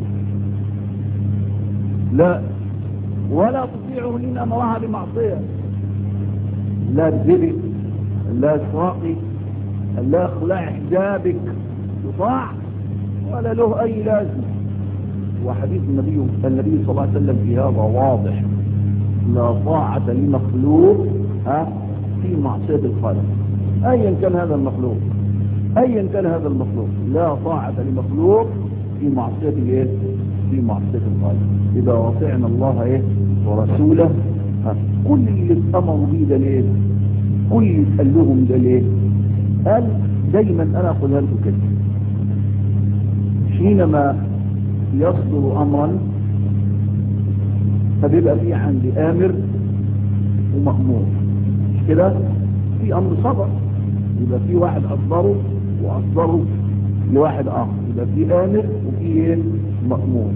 لا. ولا تطيعه إن أمرها بمعصية، لا تذبي، لا اسراقي، لا اخلاع حجابك يطاع ولا له أي لازم. وحديث النبي النبي صلى الله عليه وسلم في هذا واضح: لا طاعة لمخلوق ها في معصية الخالق، أيا كان هذا المخلوق، أيا كان هذا المخلوق، لا طاعة لمخلوق في معصية الايه؟ في معصية الخالق. إذا وطعنا الله ايه ورسوله ها كل اللي اتأمروا به ده ليه؟ كل اللي اتقال لهم ده ليه؟ قال دايما أنا أقولها لكم كده، حينما يصدر أمرا فبيبقى فيه عندي آمر ومأمور، مش كده؟ في أمر صدر يبقى في واحد أصدره وأصدره لواحد آخر، يبقى في آمر وفي مأمور.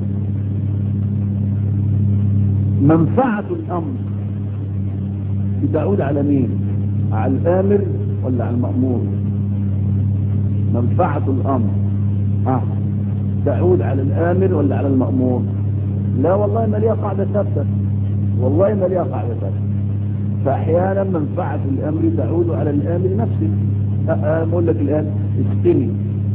منفعة الأمر بتعود على مين؟ على الآمر ولا على المأمور؟ منفعة الأمر آه. تعود على الآمر ولا على المأمور؟ لا والله ما ليها قاعدة ثابتة، والله ما ليها قاعدة ثابتة. فأحيانا منفعة الأمر تعود على الآمر نفسه. أقول لك الآن استني،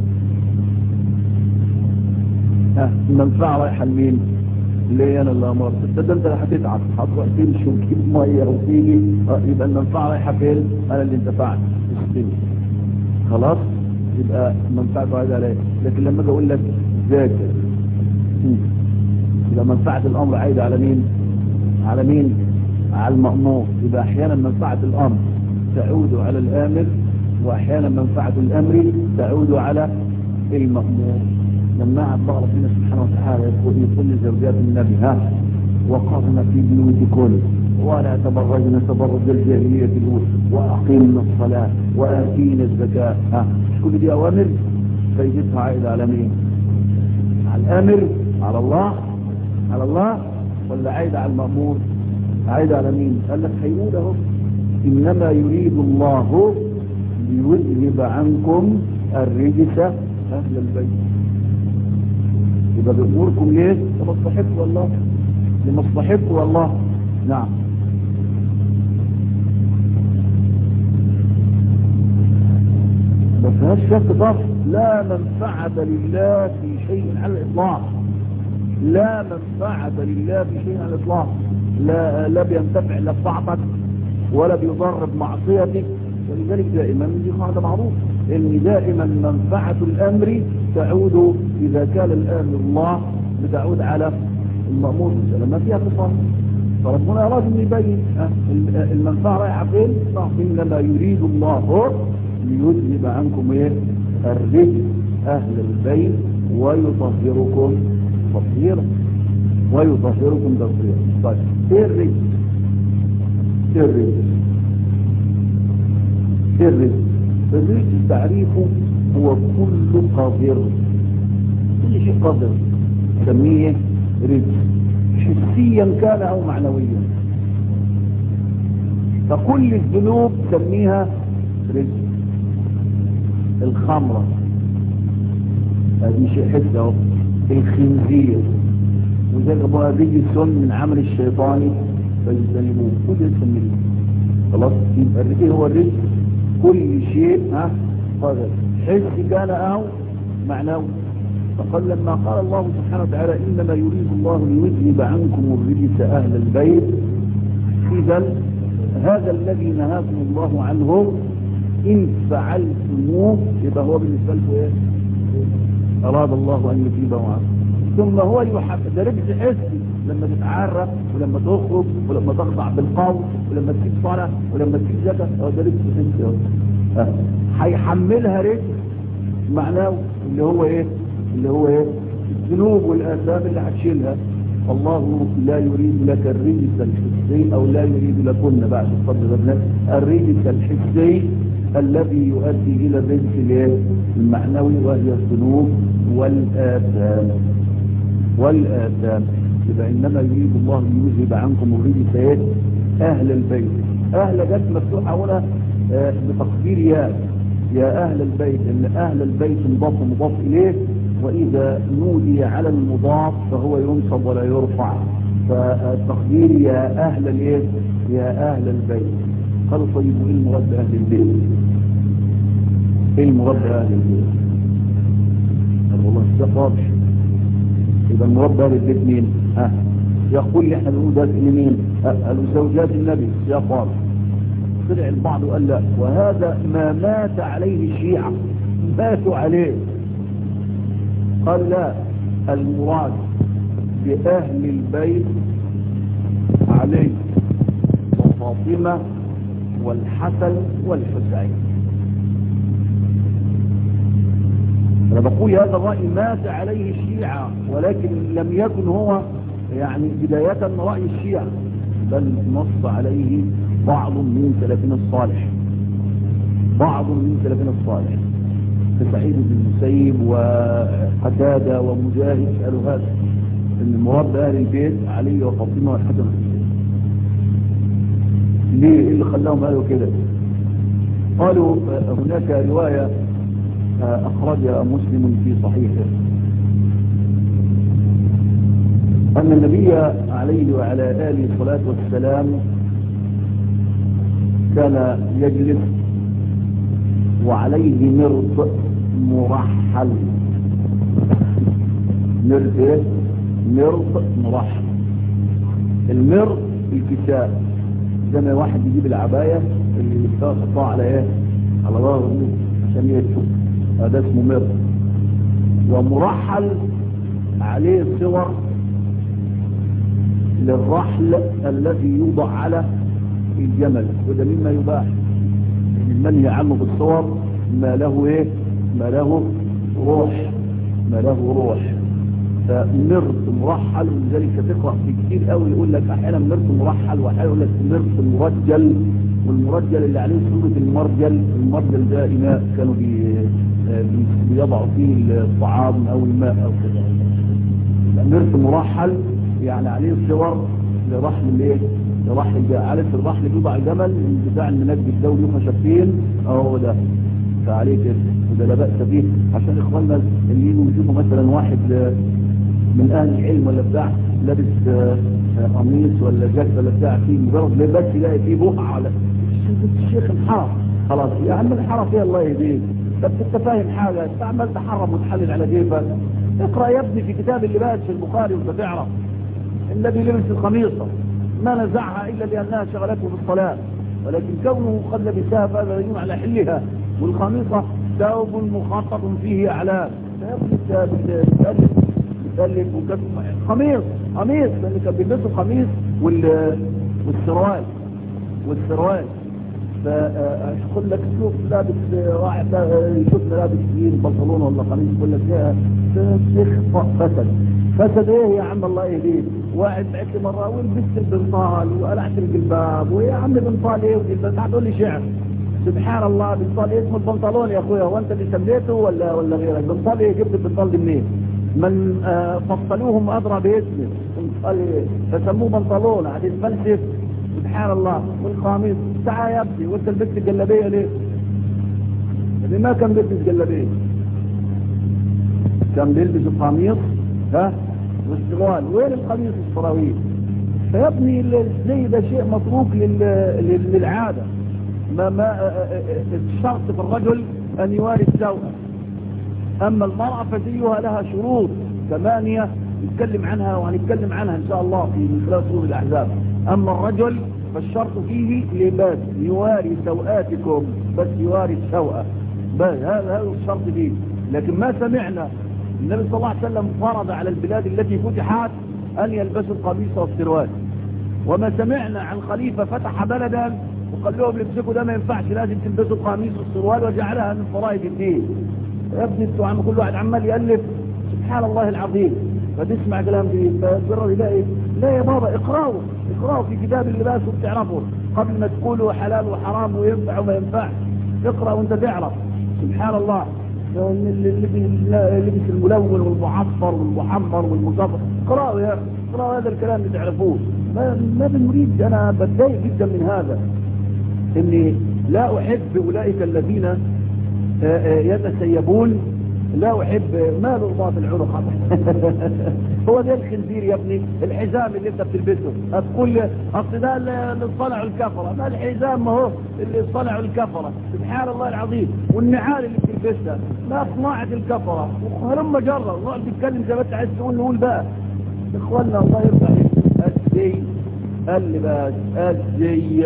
ها المنفعة رايحة لمين؟ ليه أنا اللي أمرت؟ ده أنت اللي هتتعب، هتروح تمشي وتجيب مية وتيجي، يبقى المنفعة رايحة فين؟ أنا اللي انتفعت. استني خلاص، يبقى منفعته عايزة عليك. لكن لما أجي أقول لك ذاكر، يبقى منفعة الأمر عايزة على مين؟ على مين؟ على المأمور. يبقى أحيانا منفعة الأمر تعود على الآمر، وأحيانا منفعة الأمر تعود على المأمور. لما الله ربنا سبحانه وتعالى يقول لزوجات النبي ها وقرن في بيوتكن ولا تبرجن تبرج الجاهلية الأولى وأقيمنا الصلاة وآتينا الزكاة. ها كل دي أوامر فايدتها عائدة على مين؟ على الآمر، على الله، على الله، ولا عائدة على المأمور؟ عائدة على مين؟ قال لك هيقول اهو إنما يريد الله ليذهب عنكم الرجس أهل البيت. يبقى بأموركم ليه؟ لمصلحتكم والله، لمصلحتكم والله. نعم. ما فيهاش شك طبعا. لا منفعة لله في شيء على الإطلاق، لا منفعة لله في شيء على الإطلاق. لا لا بينتفع لا بطاعتك ولا بيضر بمعصيتك. ولذلك دائما دي قاعدة معروفة ان دائما منفعة الامر تعود اذا كان الامر الله بتعود على المأمور. لما فيها قصاص فربنا أراد أن يبين المنفعة رايحة فين؟ إنما يريد الله ليذهب عنكم إيه؟ الرجس أهل البيت ويطهركم تطهيرا ويطهركم تطهيرا. طيب إيه الرجس؟ إيه الرجس؟ إيه الرجس؟ الرجس تعريفه هو كل قذر، كل شيء قذر نسميه رجس حسيا كان أو معنويا. فكل الذنوب سميها رجس. الخمرة هذه شيء حس اهو، الخنزير وذلك ابوها رجس من عمل الشيطاني فيجتنبوه، كل يسميه خلاص. يبقى ايه هو الرجس؟ كل شيء ها قدر حس كان او معنوي. فقال لما قال الله سبحانه وتعالى انما يريد الله ليذهب عنكم الرجس اهل البيت، اذا هذا الذي نهاكم الله عنه ان فعلتموه يبقى هو بالنسبه لكم ايه؟ اراد الله ان يثيبه عنه. ثم هو يحب ده رجس حسي، لما تتعرف ولما تخرج ولما تخضع بالقول ولما تسيب صلاه ولما تسيب زكاه، ده رجس حسي. هيحملها رجس معناه اللي هو ايه؟ اللي هو ايه؟ الذنوب والاثام اللي هتشيلها. الله لا يريد لك الرجس الحسي او لا يريد لكن بعد الفضل الرجس الحسي الذي يؤدي الى الرجس المعنوي وهي الذنوب والاثام والاثام. يبقى انما يريد الله ليذهب عنكم الرجس اهل البيت. اهل جت مفتوحه هنا بتقدير يا يا اهل البيت، ان اهل البيت مضاف مضاف اليه، واذا نودي على المضاف فهو ينصب ولا يرفع. فالتقدير يا اهل الايه؟ يا اهل البيت. قالوا طيب ايه المراد باهل البيت؟ ايه المراد باهل البيت؟ قال والله ده واضح. اذا المراد باهل البيت مين؟ ها يقول لي احنا بنقول ده لمين؟ قالوا زوجات النبي يا واضح. طلع البعض وقال لا، وهذا ما مات عليه الشيعة، ماتوا عليه. قال لا، المراد بأهل البيت علي وفاطمة والحسن والحسين. أنا بقول هذا الرأي مات عليه الشيعة، ولكن لم يكن هو يعني بداية رأي الشيعة، بل نص عليه بعض من سلفنا الصالح بعض من سلفنا الصالح كسعيد بن المسيب وقتادة ومجاهد قالوا هذا ان المراد بأهل البيت علي وفاطمة والحسن والحسين. ليه؟ ايه اللي خلاهم قالوا كده؟ قالوا هناك رواية اخرجها مسلم في صحيحه ان النبي عليه وعلى آله الصلاة والسلام كان يجلس وعليه مرط مرحل. مرط ايه؟ مرط مرحل. المرط الكساء، زي ما واحد يجيب العباية اللي يحطها على ايه؟ على ظهره عشان يكتب، هذا اسمه مرط. ومرحل عليه صور للرحل الذي يوضع على الجمل، وده مما يباح المنهي عنه بالصور ما له ايه؟ ما له روح، ما له روح. فمرط مرحل، ولذلك تقرأ في كتير قوي يقول لك احيانا مرط مرحل واحيانا يقول لك مرط مرجل، والمرجل اللي عليه صورة المرجل. المرجل ده اناء كانوا بي بيضعوا فيه الطعام او الماء او كده. مرط مرحل يعني عليه صور لرحل الايه؟ لرحل ده. عارف الرحل بيوضع الجمل بتاع المنجد ده وليه خشبتين اهو ده، فعليه كده، وده لا بأس به. عشان اخواننا اللي يجوا يشوفوا مثلا واحد من اهل العلم ولا بتاع لابس قميص ولا جاكيت ولا بتاع فيه مجرد لبس يلاقي فيه بقعه على الشيخ انحرف. خلاص يا عم انحرف يا الله يهديك، بس انت فاهم حاجه؟ انت عمال تحرم وتحلل على جيبك. اقرا يا ابني في كتاب اللباس في البخاري وانت تعرف الذي لبس القميصه ما نزعها الا لانها شغلته بالصلاه، ولكن كونه قد لبسها فهذا يدل على حلها. والقميصه ثوب مخطط فيه اعلام، بتالف بتالف وكتب قميص قميص لان كان بيلبسوا قميص والسروال والسروال فأقول لك شوف لابس واحد شفنا لابس جين بنطلون ولا قميص يقول لك يا شيخ فسد فسد ايه يا عم الله يهديك واحد بعت لي مره ولبست البنطال وقلعت الجلباب ويا عم البنطال ايه والجلباب هتقول لي شعر سبحان الله بنطال ايه اسمه البنطلون يا اخويا هو انت اللي سميته ولا ولا غيرك بنطال ايه جبت البنطال دي منين من آه فصلوهم ادرى باسمه بنطال ايه فسموه بنطلون عاد يتفلسف سبحان الله والقميص تعال يا ابني وانت لبست الجلابيه ليه اللي ما كان بيلبس جلابيه كان بيلبس القميص ها والسروال وين القميص السراويل فيا ابني زي ده شيء متروك للعاده ما ما الشرط في الرجل ان يواري السوء اما المراه فزيها لها شروط ثمانيه نتكلم عنها وهنتكلم عنها ان شاء الله في من خلال سوره الاحزاب اما الرجل فالشرط فيه لباس يواري سوءاتكم بس يواري السوء بس هذا هذا الشرط فيه لكن ما سمعنا النبي صلى الله عليه وسلم فرض على البلاد التي فتحت ان يلبسوا القميص والسروال وما سمعنا عن خليفه فتح بلدا وقال لهم لبسكوا ده ما ينفعش لازم تلبسوا القميص والسروال وجعلها من فرائض الدين يا ابني انتوا عم كل واحد عمال يالف سبحان الله العظيم فتسمع كلام دي فالجرد يلاقي لا يا بابا اقرأوا اقرأوا في كتاب اللباس وبتعرفوا قبل ما تقولوا حلال وحرام وينفع وما ينفع اقرأ وانت تعرف سبحان الله اللي لبس الملون والمعصفر والمحمر والمصفر اقرأوا يا اقرأوا هذا الكلام اللي تعرفوه ما, ما بنريد انا بتضايق جدا من هذا اني لا احب اولئك الذين يتسيبون لا احب ما له ضاف العنق هو ده الخنزير يا ابني الحزام اللي انت بتلبسه هتقول لي اصل ده اللي صنعوا الكفره ما الحزام ما هو اللي صنعوا الكفره سبحان الله العظيم والنعال اللي بتلبسها ما صناعه الكفره ولما جرب نقعد نتكلم زي ما انت عايز تقول نقول بقى اخواننا الله يرضى الزي اللباس الزي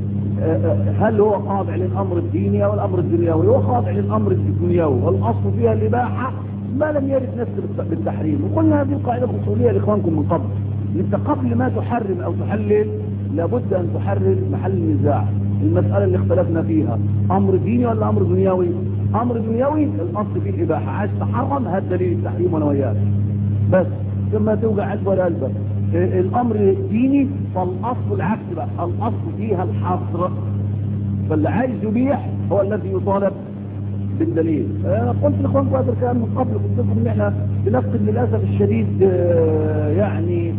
هل هو خاضع للامر الديني او الامر الدنيوي هو خاضع للامر الدنيوي والاصل فيها الاباحه ما لم يرد نفس بالتحريم وقلنا هذه القاعده الاصوليه لاخوانكم من قبل انت قبل ما تحرم او تحلل لابد ان تحرر محل النزاع المساله اللي اختلفنا فيها امر ديني ولا امر دنيوي امر دنيوي الاصل فيه الاباحه عايز تحرم هذا دليل التحريم وانا وياك بس ثم توجع قلب ولا قلبك الامر الديني فالاصل العكس بقى الاصل فيها الحصر فاللي عايز يبيح هو الذي يطالب بالدليل انا قلت لاخوانكم هذا الكلام من قبل قلت لكم ان احنا بنفقد للاسف الشديد يعني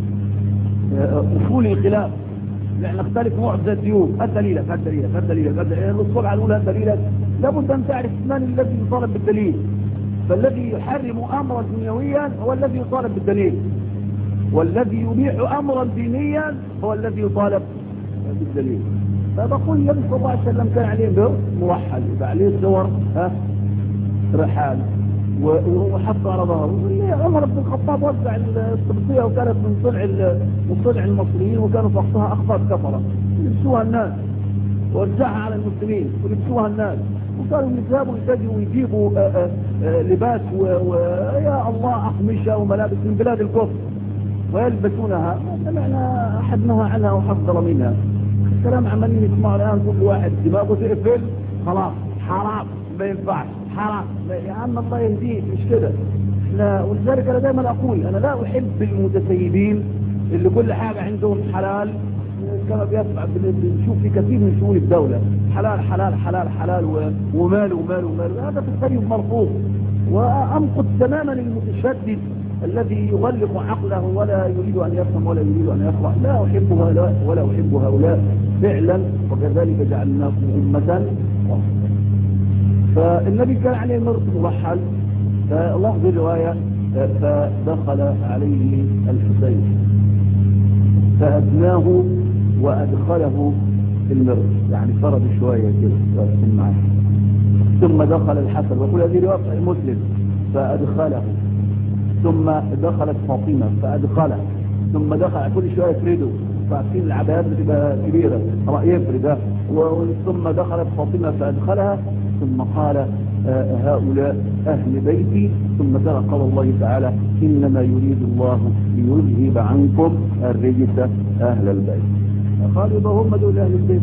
اصول الخلاف احنا نختلف نوع ذات ديون الدليل الدليل الدليل الصبعه الاولى الدليل لابد ان تعرف من الذي يطالب بالدليل فالذي يحرم امرا دنيويا هو الذي يطالب بالدليل والذي يبيح امرا دينيا هو الذي يطالب بالدليل فبقول النبي صلى الله عليه وسلم كان عليه بر موحد يبقى عليه صور ها رحال وحط على ظهره عمر بن الخطاب وزع السبطيه وكانت من صنع من صنع المصريين وكانوا في وقتها اخبار كفره يلبسوها الناس ووزعها على المسلمين ولبسوها الناس وكانوا يذهبوا يتجروا ويجيبوا آآ آآ لباس ويا الله اقمشه وملابس من بلاد الكفر ويلبسونها سمعنا احد نهى عنها وحفظ منها الكلام عمالين يسمعوا الان كل واحد دماغه تقفل خلاص حرام ما ينفعش حرام يا عم الله يهديك مش كده لا ولذلك انا دايما اقول انا لا احب المتسيبين اللي كل حاجه عندهم حلال كما بيسمع بنشوف في كثير من شؤون الدوله حلال حلال حلال حلال وماله وماله وماله هذا في الطيب مرفوض وامقت تماما المتشدد الذي يغلق عقله ولا يريد ان يفهم ولا يريد ان يقرا لا احب هؤلاء ولا احب هؤلاء فعلا وكذلك جعلناكم امه وسطا فالنبي كان عليه مرض مرحل فلفظ الروايه فدخل عليه الحسين فأدناه وأدخله في المرض يعني فرض شوية كده معه ثم دخل الحسن وقل هذه رواية مسلم فأدخله ثم دخلت فاطمة فأدخله ثم دخل كل شوية يفرده فعارفين العبايات بتبقى كبيرة رأي يفرد ثم دخلت فاطمة فأدخلها ثم قال هؤلاء أهل بيتي. ثم ترى قال الله تعالى إنما يريد الله ليذهب عنكم الرجس أهل البيت. قالوا فهم دول أهل البيت،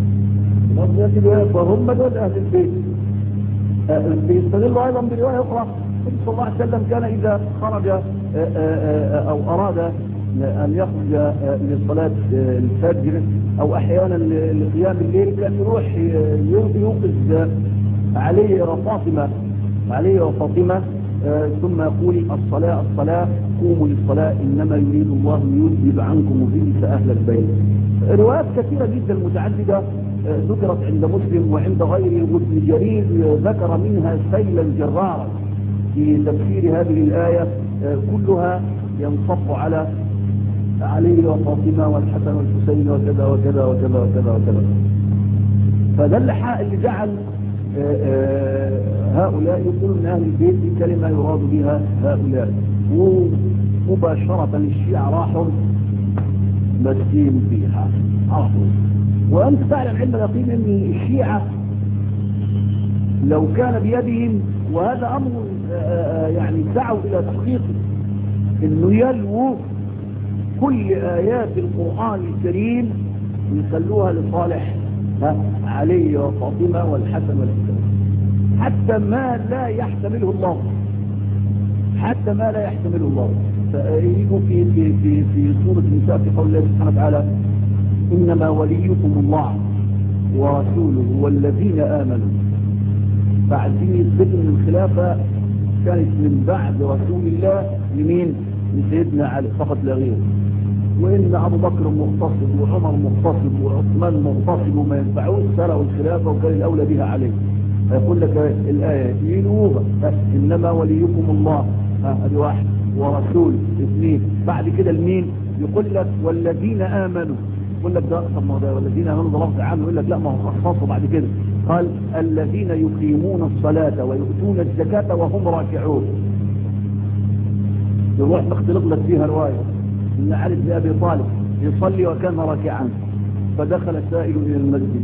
فهم دول أهل البيت. بيستدلوا أيضا برواية أخرى صلى الله عليه وسلم كان إذا خرج أو أراد أن يخرج لصلاة الفجر أو أحيانا لقيام الليل كان يروح يوقظ علي وفاطمة علي وفاطمة ثم يقول الصلاة الصلاة قوموا للصلاة إنما يريد الله ليذهب عنكم الرجس أهل البيت. روايات كثيرة جدا متعددة ذكرت عند مسلم وعند غيره، وابن جرير ذكر منها سيلا جرارا في تفسير هذه الآية كلها ينصب على علي وفاطمة والحسن والحسين وكذا وكذا وكذا وكذا وكذا. فده اللي جعل هؤلاء يقولون ان اهل البيت دي كلمه يراد بها هؤلاء، ومباشره الشيعة راحوا مسكين فيها عرفوا. وانت تعلم علم اليقين ان الشيعة لو كان بيدهم، وهذا امر يعني سعوا الى تحقيقه، انه يلووا كل ايات القرآن الكريم ويخلوها لصالح علي وفاطمة والحسن والحسين، حتى ما لا يحتمله الله، حتى ما لا يحتمله الله. فيجوا في في في في سورة النساء في قول الله سبحانه وتعالى إنما وليكم الله ورسوله والذين آمنوا. فعايزين يثبتوا ان الخلافة كانت من بعد رسول الله لمين؟ لسيدنا علي فقط لا غير، وإن أبو بكر مغتصب وعمر مغتصب وعثمان مغتصب وما ينفعوش سرقوا الخلافة وكان الأولى بها عليه. يقول لك الآية يلوها إنما وليكم الله هذه واحد ورسول اثنين، بعد كده المين يقول لك والذين آمنوا، يقول لك ده طب ما ده والذين آمنوا ده لفظ عام، يقول لك لا ما هو خصصه بعد كده قال الذين يقيمون الصلاة ويؤتون الزكاة وهم راكعون. يروح مختلط لك فيها رواية إن علي بن أبي طالب يصلي وكان راكعا فدخل سائل إلى المسجد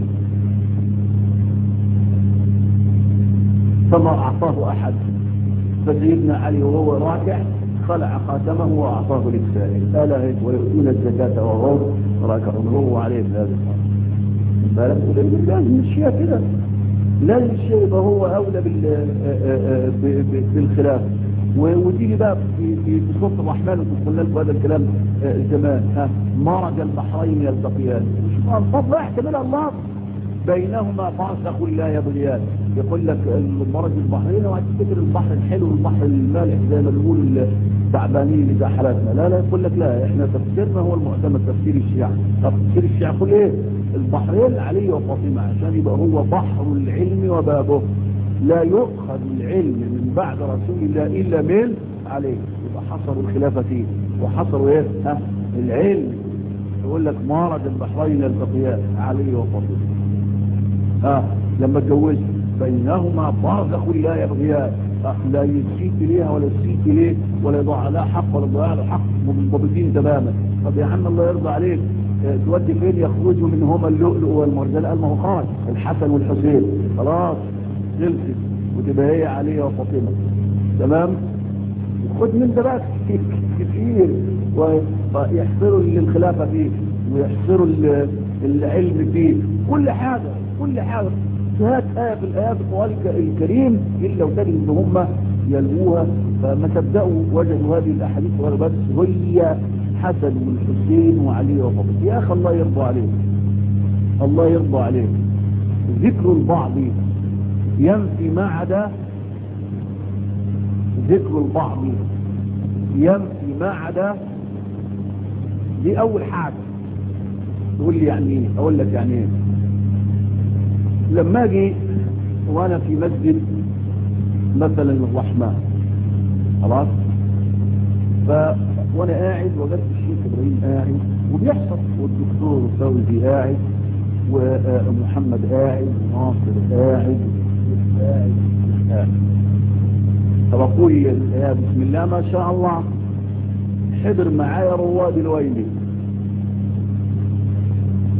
فما أعطاه أحد، فسيدنا علي وهو راكع خلع خاتمه وأعطاه للسائل ألا هيك ويؤتون الزكاة وهم راكعون وهو عليه بن أبي طالب. بالك لازم الشيء كده، لازم الشيء يبقى هو أولى بالخلاف. ودي بقى في في سورة الرحمن وقلنا لكم هذا الكلام زمان، ها مرج البحرين يلتقيان، الفضل يحتمل الله بينهما برزخ لا يبغيان. يقول لك مرج البحرين وهتفتكر البحر الحلو والبحر المالح زي ما بنقول تعبانين اذا حالاتنا، لا لا يقول لك لا احنا تفسيرنا هو المعتمد تفسير الشيعة. تفسير الشيعة يقول ايه؟ البحرين علي وفاطمة عشان يبقى هو بحر العلم وبابه، لا يؤخذ العلم من بعد رسول الله إلا من عليه. يبقى حصروا الخلافة فيه وحصروا ايه؟ ها العلم. يقول لك مرج البحرين يلتقيان علي وفاطمة، ها لما اتجوزوا بينهما برزخ لا يبغيان، لا يسيء اليها ولا يسيء اليه ولا يضع لها حق ولا يضع لها حق، منضبطين تماما. طب يا عم الله يرضى عليك تودي فين؟ يخرجوا منهما اللؤلؤ والمرجان. قال ما هو خرج الحسن والحسين خلاص خلصت وتبقى هي علي وفاطمه تمام. خد من ده بقى كتير ويحصروا الخلافه فيه ويحصروا العلم فيه، كل حاجه كل حاجه. هات آية في الآيات القرآن الكريم إلا وتجد إن هم يلوها. فما تبدأوا وجدوا هذه الأحاديث والروايات هي حسن والحسين وعلي وفاطمة. يا أخي الله يرضى عليك، الله يرضى عليك. ذكر البعض ينفي ما عدا، ذكر البعض ينفي ما عدا. دي أول حاجة. تقول لي يعني إيه؟ أقول لك يعني إيه. لما اجي وانا في مسجد مثلا الرحمن خلاص، ف وانا قاعد وجدت الشيخ ابراهيم قاعد وبيحصل والدكتور فوزي قاعد ومحمد قاعد وناصر قاعد قاعد قاعد. فبقول يا بسم الله ما شاء الله حضر معايا رواد الويلي.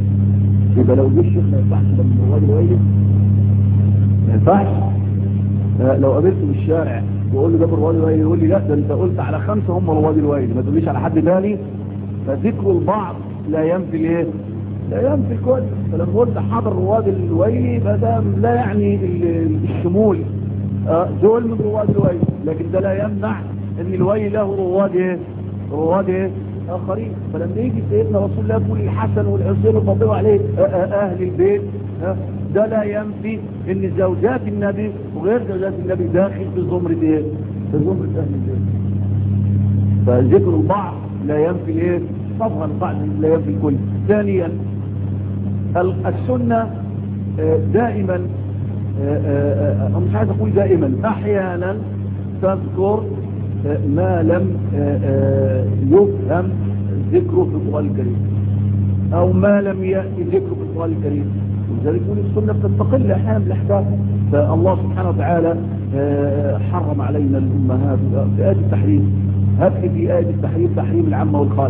يبقى لو جه الشيخ ما ينفعش من رواد الويلي، ما ينفعش. لو قابلته في الشارع واقول له ده رواد الويل يقول لي لا ده انت قلت على خمسه هم رواد الويل ما تقوليش على حد ثاني. فذكر البعض لا ينفي الايه؟ لا ينفي الكل. فلما قلت حضر رواد الويل فده لا يعني الشمول دول من رواد الويل، لكن ده لا يمنع ان الويل له رواد ايه؟ رواد ايه؟ اخرين. فلما يجي سيدنا رسول الله يقول الحسن والحسين وفاطمه عليه اهل البيت، ده لا ينفي ان زوجات النبي وغير زوجات النبي داخل في زمرة ايه؟ في زمرة اهل البيت. فذكر البعض لا ينفي ايه؟ طبعا البعض لا ينفي الكل. ثانيا السنة دائما أنا مش عايز اقول دائما احيانا تذكر ما لم يفهم ذكره في القرآن الكريم او ما لم يأتي ذكره في القرآن الكريم، ولذلك يقول السنة بتستقل احيانا بالاحكام. فالله سبحانه وتعالى حرم علينا الامهات في آية التحريم. هات في آية التحريم تحريم العامة والخالق.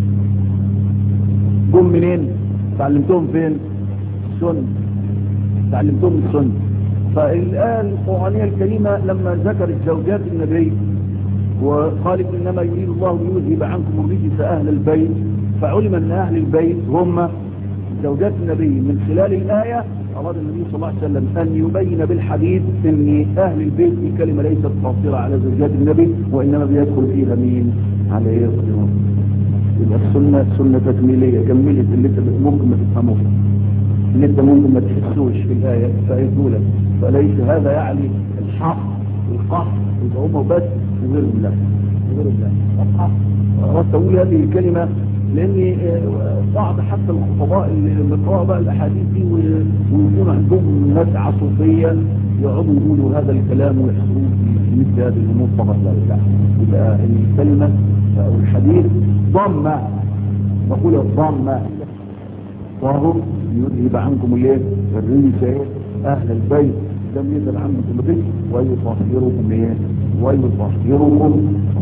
جم منين؟ تعلمتهم فين؟ السنة. تعلمتهم السنة. فالآية القرآنية الكريمة لما ذكرت زوجات النبي وقالت إنما يريد الله ليذهب عنكم الرجس أهل البيت، فعلم أن أهل البيت هم زوجات النبي. من خلال الآية أراد النبي صلى الله عليه وسلم أن يبين بالحديث أن أهل البيت دي كلمة ليست قاصرة على زوجات النبي، وإنما بيدخل فيها مين؟ عليه الصلاة. يبقى السنة سنة تكميلية كملت اللي انت ممكن ما تفهموش، اللي انت ممكن ما تحسوش في الآية فأيدولك. فليس هذا يعني الحق والقهر يبقى هم بس وغير الله وغير الله. أصحى أردت أقول هذه الكلمة لأن بعض حتى الخطباء اللي بيقرأوا بقى الأحاديث دي ويكون عندهم نزعة صوفية يقعدوا يقولوا هذا الكلام ويحصلون في مثل هذه الأمور. طبعا لا لا يبقى الكلمة أو الحديث ضمة، نقول الضمة وهو يذهب عنكم الايه؟ الرجس أهل البيت لم يذهب عنكم الرجس ويطهركم ايه؟ ويطهركم.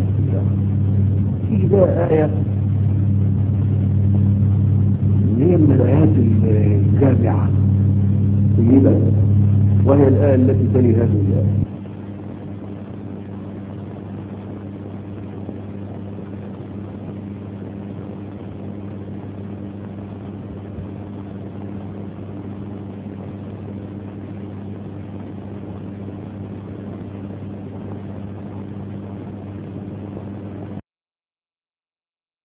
في بقى آية هي من الآيات الجامعة طيبة، وهي الآية التي تلي هذه الآية.